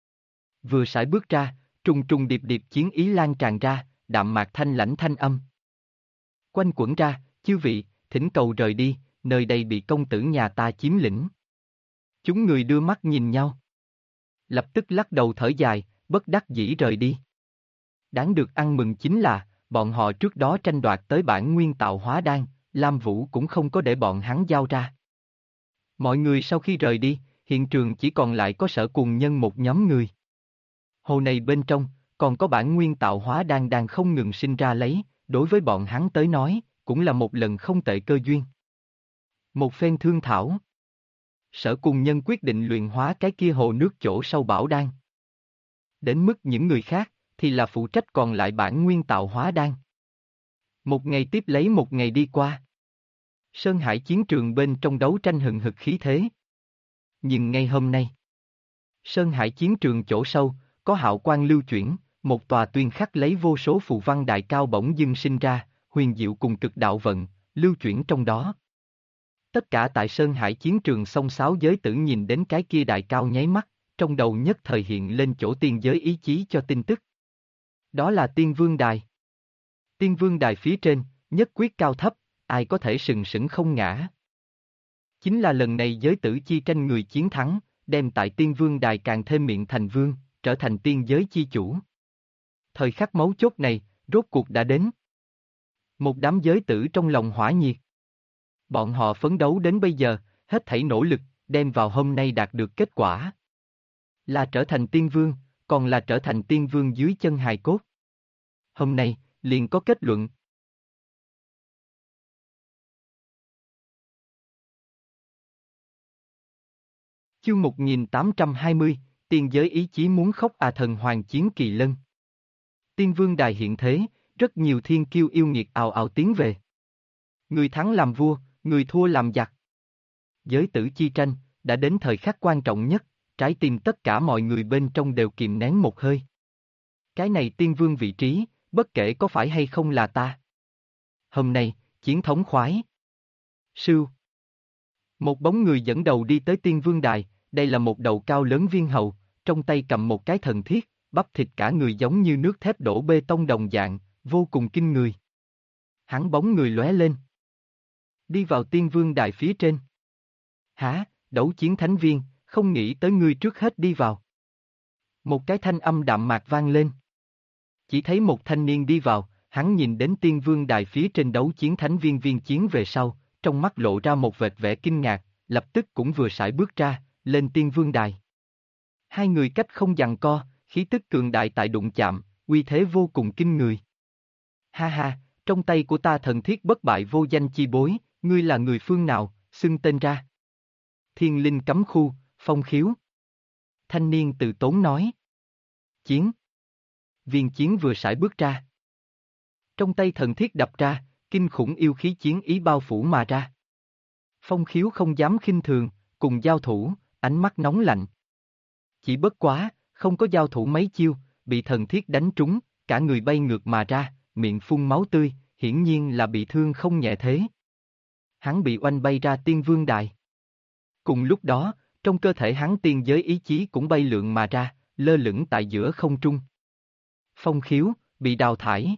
Vừa sải bước ra, trùng trùng điệp điệp chiến ý lan tràn ra, đạm mạc thanh lãnh thanh âm. Quanh quẩn ra, chư vị, thỉnh cầu rời đi, nơi đây bị công tử nhà ta chiếm lĩnh. Chúng người đưa mắt nhìn nhau. Lập tức lắc đầu thở dài, bất đắc dĩ rời đi. Đáng được ăn mừng chính là, bọn họ trước đó tranh đoạt tới bản nguyên tạo hóa đan, Lam Vũ cũng không có để bọn hắn giao ra. Mọi người sau khi rời đi, hiện trường chỉ còn lại có Sở Cùng Nhân một nhóm người. Hồ này bên trong, còn có bản nguyên tạo hóa đan đang không ngừng sinh ra lấy, đối với bọn hắn tới nói, cũng là một lần không tệ cơ duyên. Một phen thương thảo. Sở Cùng Nhân quyết định luyện hóa cái kia hồ nước chỗ sâu bảo đan. Đến mức những người khác, thì là phụ trách còn lại bản nguyên tạo hóa đan. Một ngày tiếp lấy một ngày đi qua. Sơn Hải chiến trường bên trong đấu tranh hừng hực khí thế. Nhưng ngay hôm nay, Sơn Hải chiến trường chỗ sâu, có hào quang lưu chuyển, một tòa tuyên khắc lấy vô số phù văn đại cao bỗng dưng sinh ra, huyền diệu cùng cực đạo vận, lưu chuyển trong đó. Tất cả tại Sơn Hải chiến trường song sáo giới tử nhìn đến cái kia đại cao nháy mắt, trong đầu nhất thời hiện lên chỗ tiên giới ý chí cho tin tức. Đó là Tiên Vương Đài. Tiên Vương Đài phía trên, nhất quyết cao thấp, ai có thể sừng sững không ngã. Chính là lần này giới tử chi tranh người chiến thắng, đem tại Tiên Vương Đài càng thêm miệng thành vương, trở thành tiên giới chi chủ. Thời khắc mấu chốt này, rốt cuộc đã đến. Một đám giới tử trong lòng hỏa nhiệt. Bọn họ phấn đấu đến bây giờ, hết thảy nỗ lực, đem vào hôm nay đạt được kết quả. Là trở thành tiên vương, còn là trở thành tiên vương dưới chân hài cốt. Hôm nay, liền có kết luận. Chương 1820, tiên giới ý chí muốn khóc thần hoàng chiến kỳ lân. Tiên Vương Đài hiện thế, rất nhiều thiên kiêu yêu nghiệt ào ào tiến về. Người thắng làm vua, người thua làm giặc. Giới tử chi tranh, đã đến thời khắc quan trọng nhất, trái tim tất cả mọi người bên trong đều kìm nén một hơi. Cái này tiên vương vị trí, bất kể có phải hay không là ta. Hôm nay, chiến thống khoái. Sưu. Một bóng người dẫn đầu đi tới Tiên Vương Đài, đây là một đầu cao lớn viên hầu, trong tay cầm một cái thần thiết, bắp thịt cả người giống như nước thép đổ bê tông đồng dạng, vô cùng kinh người. Hắn bóng người lóe lên. Đi vào Tiên Vương Đài phía trên. Hả, đấu chiến thánh viên, không nghĩ tới ngươi trước hết đi vào. Một cái thanh âm đạm mạc vang lên. Chỉ thấy một thanh niên đi vào, hắn nhìn đến Tiên Vương Đài phía trên đấu chiến thánh viên viên chiến về sau, trong mắt lộ ra một vệt vẻ kinh ngạc, lập tức cũng vừa sải bước ra, lên Tiên Vương Đài. Hai người cách không giằng co, khí tức cường đại tại đụng chạm, uy thế vô cùng kinh người. Ha ha, trong tay của ta thần thiết bất bại vô danh chi bối, ngươi là người phương nào, xưng tên ra. Thiên linh cấm khu, Phong Khiếu. Thanh niên từ tốn nói. Chiến. Viên chiến vừa sải bước ra. Trong tay thần thiết đập ra, kinh khủng yêu khí chiến ý bao phủ mà ra. Phong Khiếu không dám khinh thường, cùng giao thủ, ánh mắt nóng lạnh. Chỉ bất quá, không có giao thủ mấy chiêu, bị thần thiết đánh trúng, cả người bay ngược mà ra, miệng phun máu tươi, hiển nhiên là bị thương không nhẹ thế. Hắn bị oanh bay ra Tiên Vương Đài. Cùng lúc đó, trong cơ thể hắn tiên giới ý chí cũng bay lượn mà ra, lơ lửng tại giữa không trung. Phong khiếu, bị đào thải.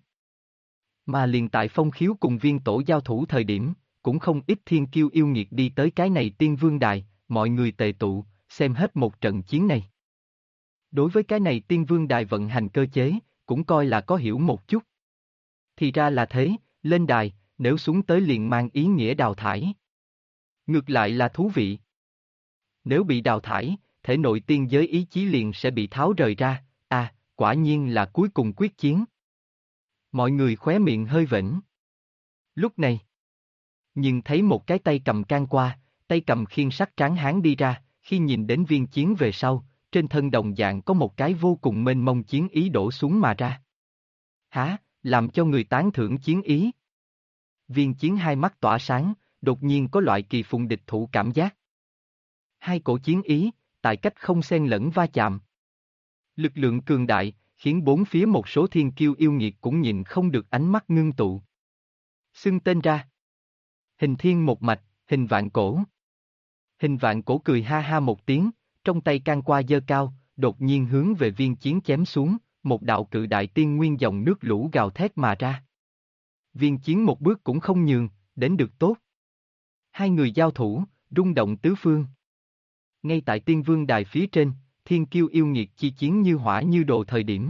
Mà liền tại Phong khiếu cùng Viên Tổ giao thủ thời điểm, cũng không ít thiên kiêu yêu nghiệt đi tới cái này Tiên Vương Đài, mọi người tề tụ, xem hết một trận chiến này. Đối với cái này Tiên Vương Đài vận hành cơ chế, cũng coi là có hiểu một chút. Thì ra là thế, lên đài, nếu xuống tới liền mang ý nghĩa đào thải. Ngược lại là thú vị. Nếu bị đào thải, thể nội tiên giới ý chí liền sẽ bị tháo rời ra, quả nhiên là cuối cùng quyết chiến. Mọi người khóe miệng hơi vểnh. Lúc này, nhưng thấy một cái tay cầm can qua, tay cầm khiên sắt tráng hán đi ra, khi nhìn đến viên chiến về sau, trên thân đồng dạng có một cái vô cùng mênh mông chiến ý đổ xuống mà ra. Hả, làm cho người tán thưởng chiến ý. Viên chiến hai mắt tỏa sáng, đột nhiên có loại kỳ phùng địch thủ cảm giác. Hai cổ chiến ý, tại cách không xen lẫn va chạm. Lực lượng cường đại, khiến bốn phía một số thiên kiêu yêu nghiệt cũng nhìn không được ánh mắt ngưng tụ. Xưng tên ra. Hình thiên một mạch, hình vạn cổ. Hình vạn cổ cười ha ha một tiếng, trong tay can qua giơ cao, đột nhiên hướng về viên chiến chém xuống, một đạo cự đại tiên nguyên dòng nước lũ gào thét mà ra. Viên chiến một bước cũng không nhường, đến được tốt. Hai người giao thủ, rung động tứ phương. Ngay tại Tiên Vương Đài phía trên, thiên kiêu yêu nghiệt chi chiến như hỏa như đồ thời điểm.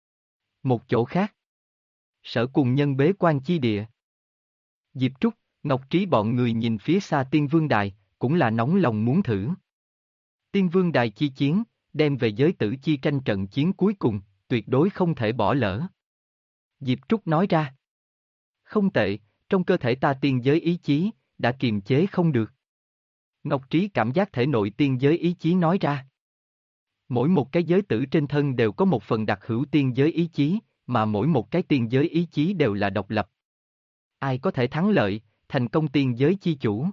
Một chỗ khác. Sở Cùng Nhân bế quan chi địa. Diệp Trúc, Ngọc Trí bọn người nhìn phía xa Tiên Vương Đài, cũng là nóng lòng muốn thử. Tiên Vương Đài chi chiến, đem về giới tử chi tranh trận chiến cuối cùng, tuyệt đối không thể bỏ lỡ. Diệp Trúc nói ra. Không tệ, trong cơ thể ta tiên giới ý chí, đã kiềm chế không được. Ngọc Trí cảm giác thể nội tiên giới ý chí nói ra. Mỗi một cái giới tử trên thân đều có một phần đặc hữu tiên giới ý chí, mà mỗi một cái tiên giới ý chí đều là độc lập. Ai có thể thắng lợi, thành công tiên giới chi chủ.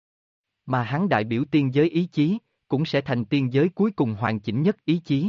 Mà hắn đại biểu tiên giới ý chí, cũng sẽ thành tiên giới cuối cùng hoàn chỉnh nhất ý chí.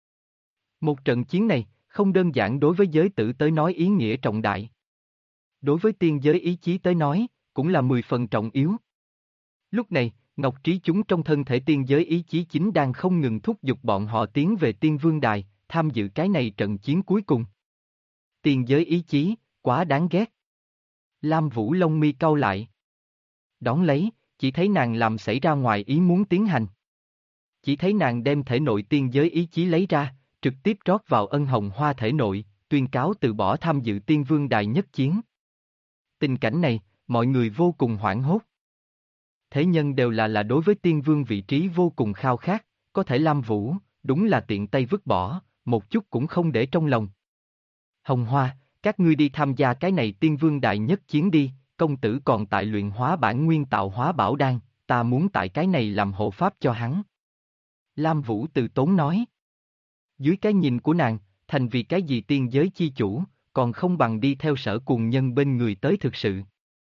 Một trận chiến này, không đơn giản đối với giới tử tới nói ý nghĩa trọng đại. Đối với tiên giới ý chí tới nói, cũng là 10 phần trọng yếu. Lúc này, Ngọc Trí chúng trong thân thể tiên giới ý chí chính đang không ngừng thúc giục bọn họ tiến về Tiên Vương Đài, tham dự cái này trận chiến cuối cùng. Tiên giới ý chí, quá đáng ghét. Lam Vũ lông mi cau lại. Đón lấy, chỉ thấy nàng làm xảy ra ngoài ý muốn tiến hành. Chỉ thấy nàng đem thể nội tiên giới ý chí lấy ra, trực tiếp rót vào Ân Hồng Hoa thể nội, tuyên cáo từ bỏ tham dự Tiên Vương Đài nhất chiến. Tình cảnh này, mọi người vô cùng hoảng hốt. Thế nhân đều là đối với Tiên Vương vị trí vô cùng khao khát, có thể Lam Vũ, đúng là tiện tay vứt bỏ, một chút cũng không để trong lòng. Hồng Hoa, các ngươi đi tham gia cái này Tiên Vương Đại nhất chiến đi, công tử còn tại luyện hóa bản nguyên tạo hóa bảo đan, ta muốn tại cái này làm hộ pháp cho hắn. Lam Vũ từ tốn nói. Dưới cái nhìn của nàng, thành vì cái gì tiên giới chi chủ, còn không bằng đi theo Sở Cùng Nhân bên người tới thực sự.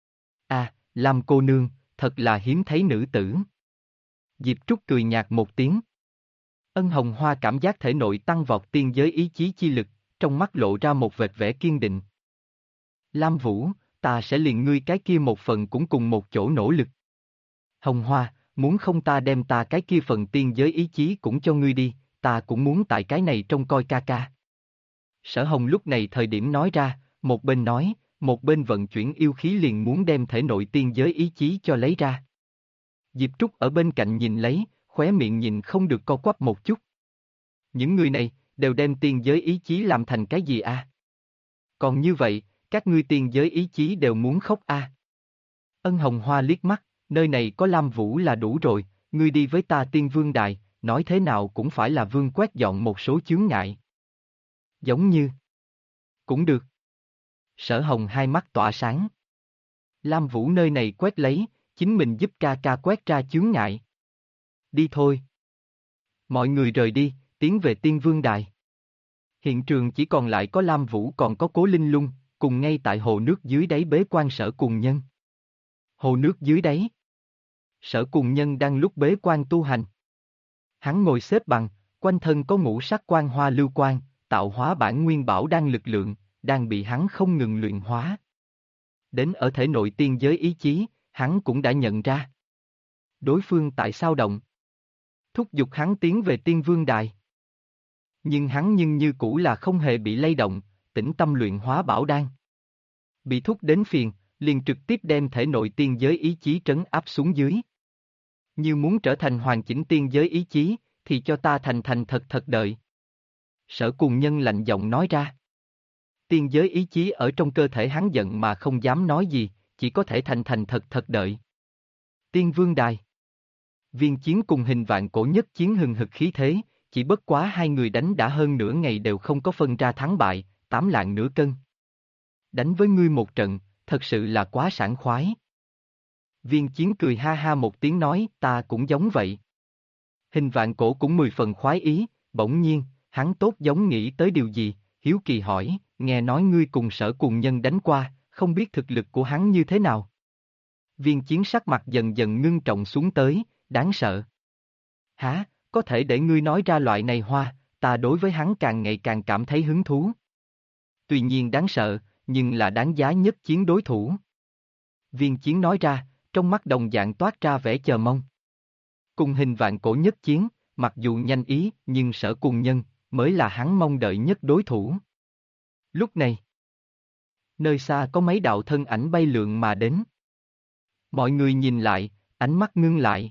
Lam cô nương, thật là hiếm thấy nữ tử. Diệp Trúc cười nhạt một tiếng. Ân Hồng Hoa cảm giác thể nội tăng vọt tiên giới ý chí chi lực, trong mắt lộ ra một vệt vẻ kiên định. Lam Vũ, ta sẽ liền ngươi cái kia một phần cũng cùng một chỗ nỗ lực. Hồng Hoa, muốn không ta đem ta cái kia phần tiên giới ý chí cũng cho ngươi đi, ta cũng muốn tại cái này trông coi ca ca. Sở Hồng lúc này thời điểm nói ra, một bên nói, một bên vận chuyển yêu khí liền muốn đem thể nội tiên giới ý chí cho lấy ra. Diệp Trúc ở bên cạnh nhìn lấy, khóe miệng nhìn không được co quắp một chút. Những người này, đều đem tiên giới ý chí làm thành cái gì a? Còn như vậy, các ngươi tiên giới ý chí đều muốn khóc a. Ân Hồng Hoa liếc mắt, nơi này có Lam Vũ là đủ rồi, ngươi đi với ta Tiên Vương Đài, nói thế nào cũng phải là vương quét dọn một số chướng ngại. Giống như. Cũng được. Sở Hồng hai mắt tỏa sáng. Lam Vũ nơi này quét lấy, chính mình giúp ca ca quét ra chướng ngại. Đi thôi. Mọi người rời đi, tiến về Tiên Vương Đài. Hiện trường chỉ còn lại có Lam Vũ còn có Cố Linh Lung, cùng ngay tại hồ nước dưới đáy bế quan Sở Cùng Nhân. Hồ nước dưới đáy. Sở Cùng Nhân đang lúc bế quan tu hành. Hắn ngồi xếp bằng, quanh thân có ngũ sắc quang hoa lưu quang, tạo hóa bản nguyên bảo đan lực lượng, đang bị hắn không ngừng luyện hóa. Đến ở thể nội tiên giới ý chí, hắn cũng đã nhận ra. Đối phương tại sao động? Thúc giục hắn tiến về Tiên Vương Đài. Nhưng hắn như cũ là không hề bị lay động, tĩnh tâm luyện hóa bảo đan. Bị thúc đến phiền, liền trực tiếp đem thể nội tiên giới ý chí trấn áp xuống dưới. Như muốn trở thành hoàn chỉnh tiên giới ý chí, thì cho ta thành thành thật thật đợi. Sở Cùng Nhân lạnh giọng nói ra. Tiên giới ý chí ở trong cơ thể hắn giận mà không dám nói gì, chỉ có thể thành thành thật thật đợi. Tiên Vương Đài. Viên Chiến cùng Hình Vạn Cổ nhất chiến hừng hực khí thế, chỉ bất quá hai người đánh đã hơn nửa ngày đều không có phân ra thắng bại, 8 lạng nửa cân. Đánh với ngươi một trận, thật sự là quá sảng khoái. Viên Chiến cười ha ha một tiếng nói, ta cũng giống vậy. Hình Vạn Cổ cũng 10 phần khoái ý, bỗng nhiên, hắn tốt giống nghĩ tới điều gì, hiếu kỳ hỏi, nghe nói ngươi cùng Sở Cùng Nhân đánh qua, không biết thực lực của hắn như thế nào. Viên Chiến sắc mặt dần dần ngưng trọng xuống tới, đáng sợ. Hả, có thể để ngươi nói ra loại này hoa, ta đối với hắn càng ngày càng cảm thấy hứng thú. Tuy nhiên đáng sợ, nhưng là đáng giá nhất chiến đối thủ. Viên Chiến nói ra, trong mắt đồng dạng toát ra vẻ chờ mong. Cùng Hình Vạn Cổ nhất chiến, mặc dù nhanh ý, nhưng Sở Cùng Nhân, mới là hắn mong đợi nhất đối thủ. Lúc này, nơi xa có mấy đạo thân ảnh bay lượn mà đến. Mọi người nhìn lại, ánh mắt ngưng lại.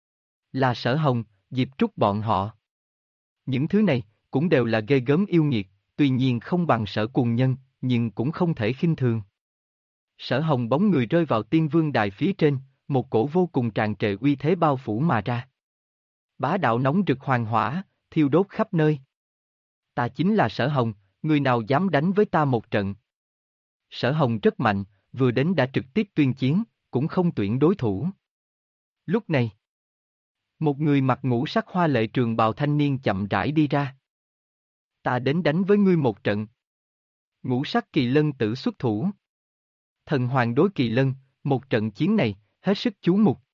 Là Sở Hồng, Diệp Trúc bọn họ. Những thứ này, cũng đều là ghê gớm yêu nghiệt, tuy nhiên không bằng Sở Cùng Nhân, nhưng cũng không thể khinh thường. Sở Hồng bóng người rơi vào Tiên Vương Đài phía trên, một cổ vô cùng tràn trề uy thế bao phủ mà ra. Bá đạo nóng rực hoàng hỏa, thiêu đốt khắp nơi. Ta chính là Sở Hồng, người nào dám đánh với ta một trận. Sở Hồng rất mạnh, vừa đến đã trực tiếp tuyên chiến, cũng không tuyển đối thủ. Lúc này, một người mặc ngũ sắc hoa lệ trường bào thanh niên chậm rãi đi ra. Ta đến đánh với ngươi một trận. Ngũ sắc kỳ lân tử xuất thủ. Thần hoàng đối kỳ lân, một trận chiến này, hết sức chú mục.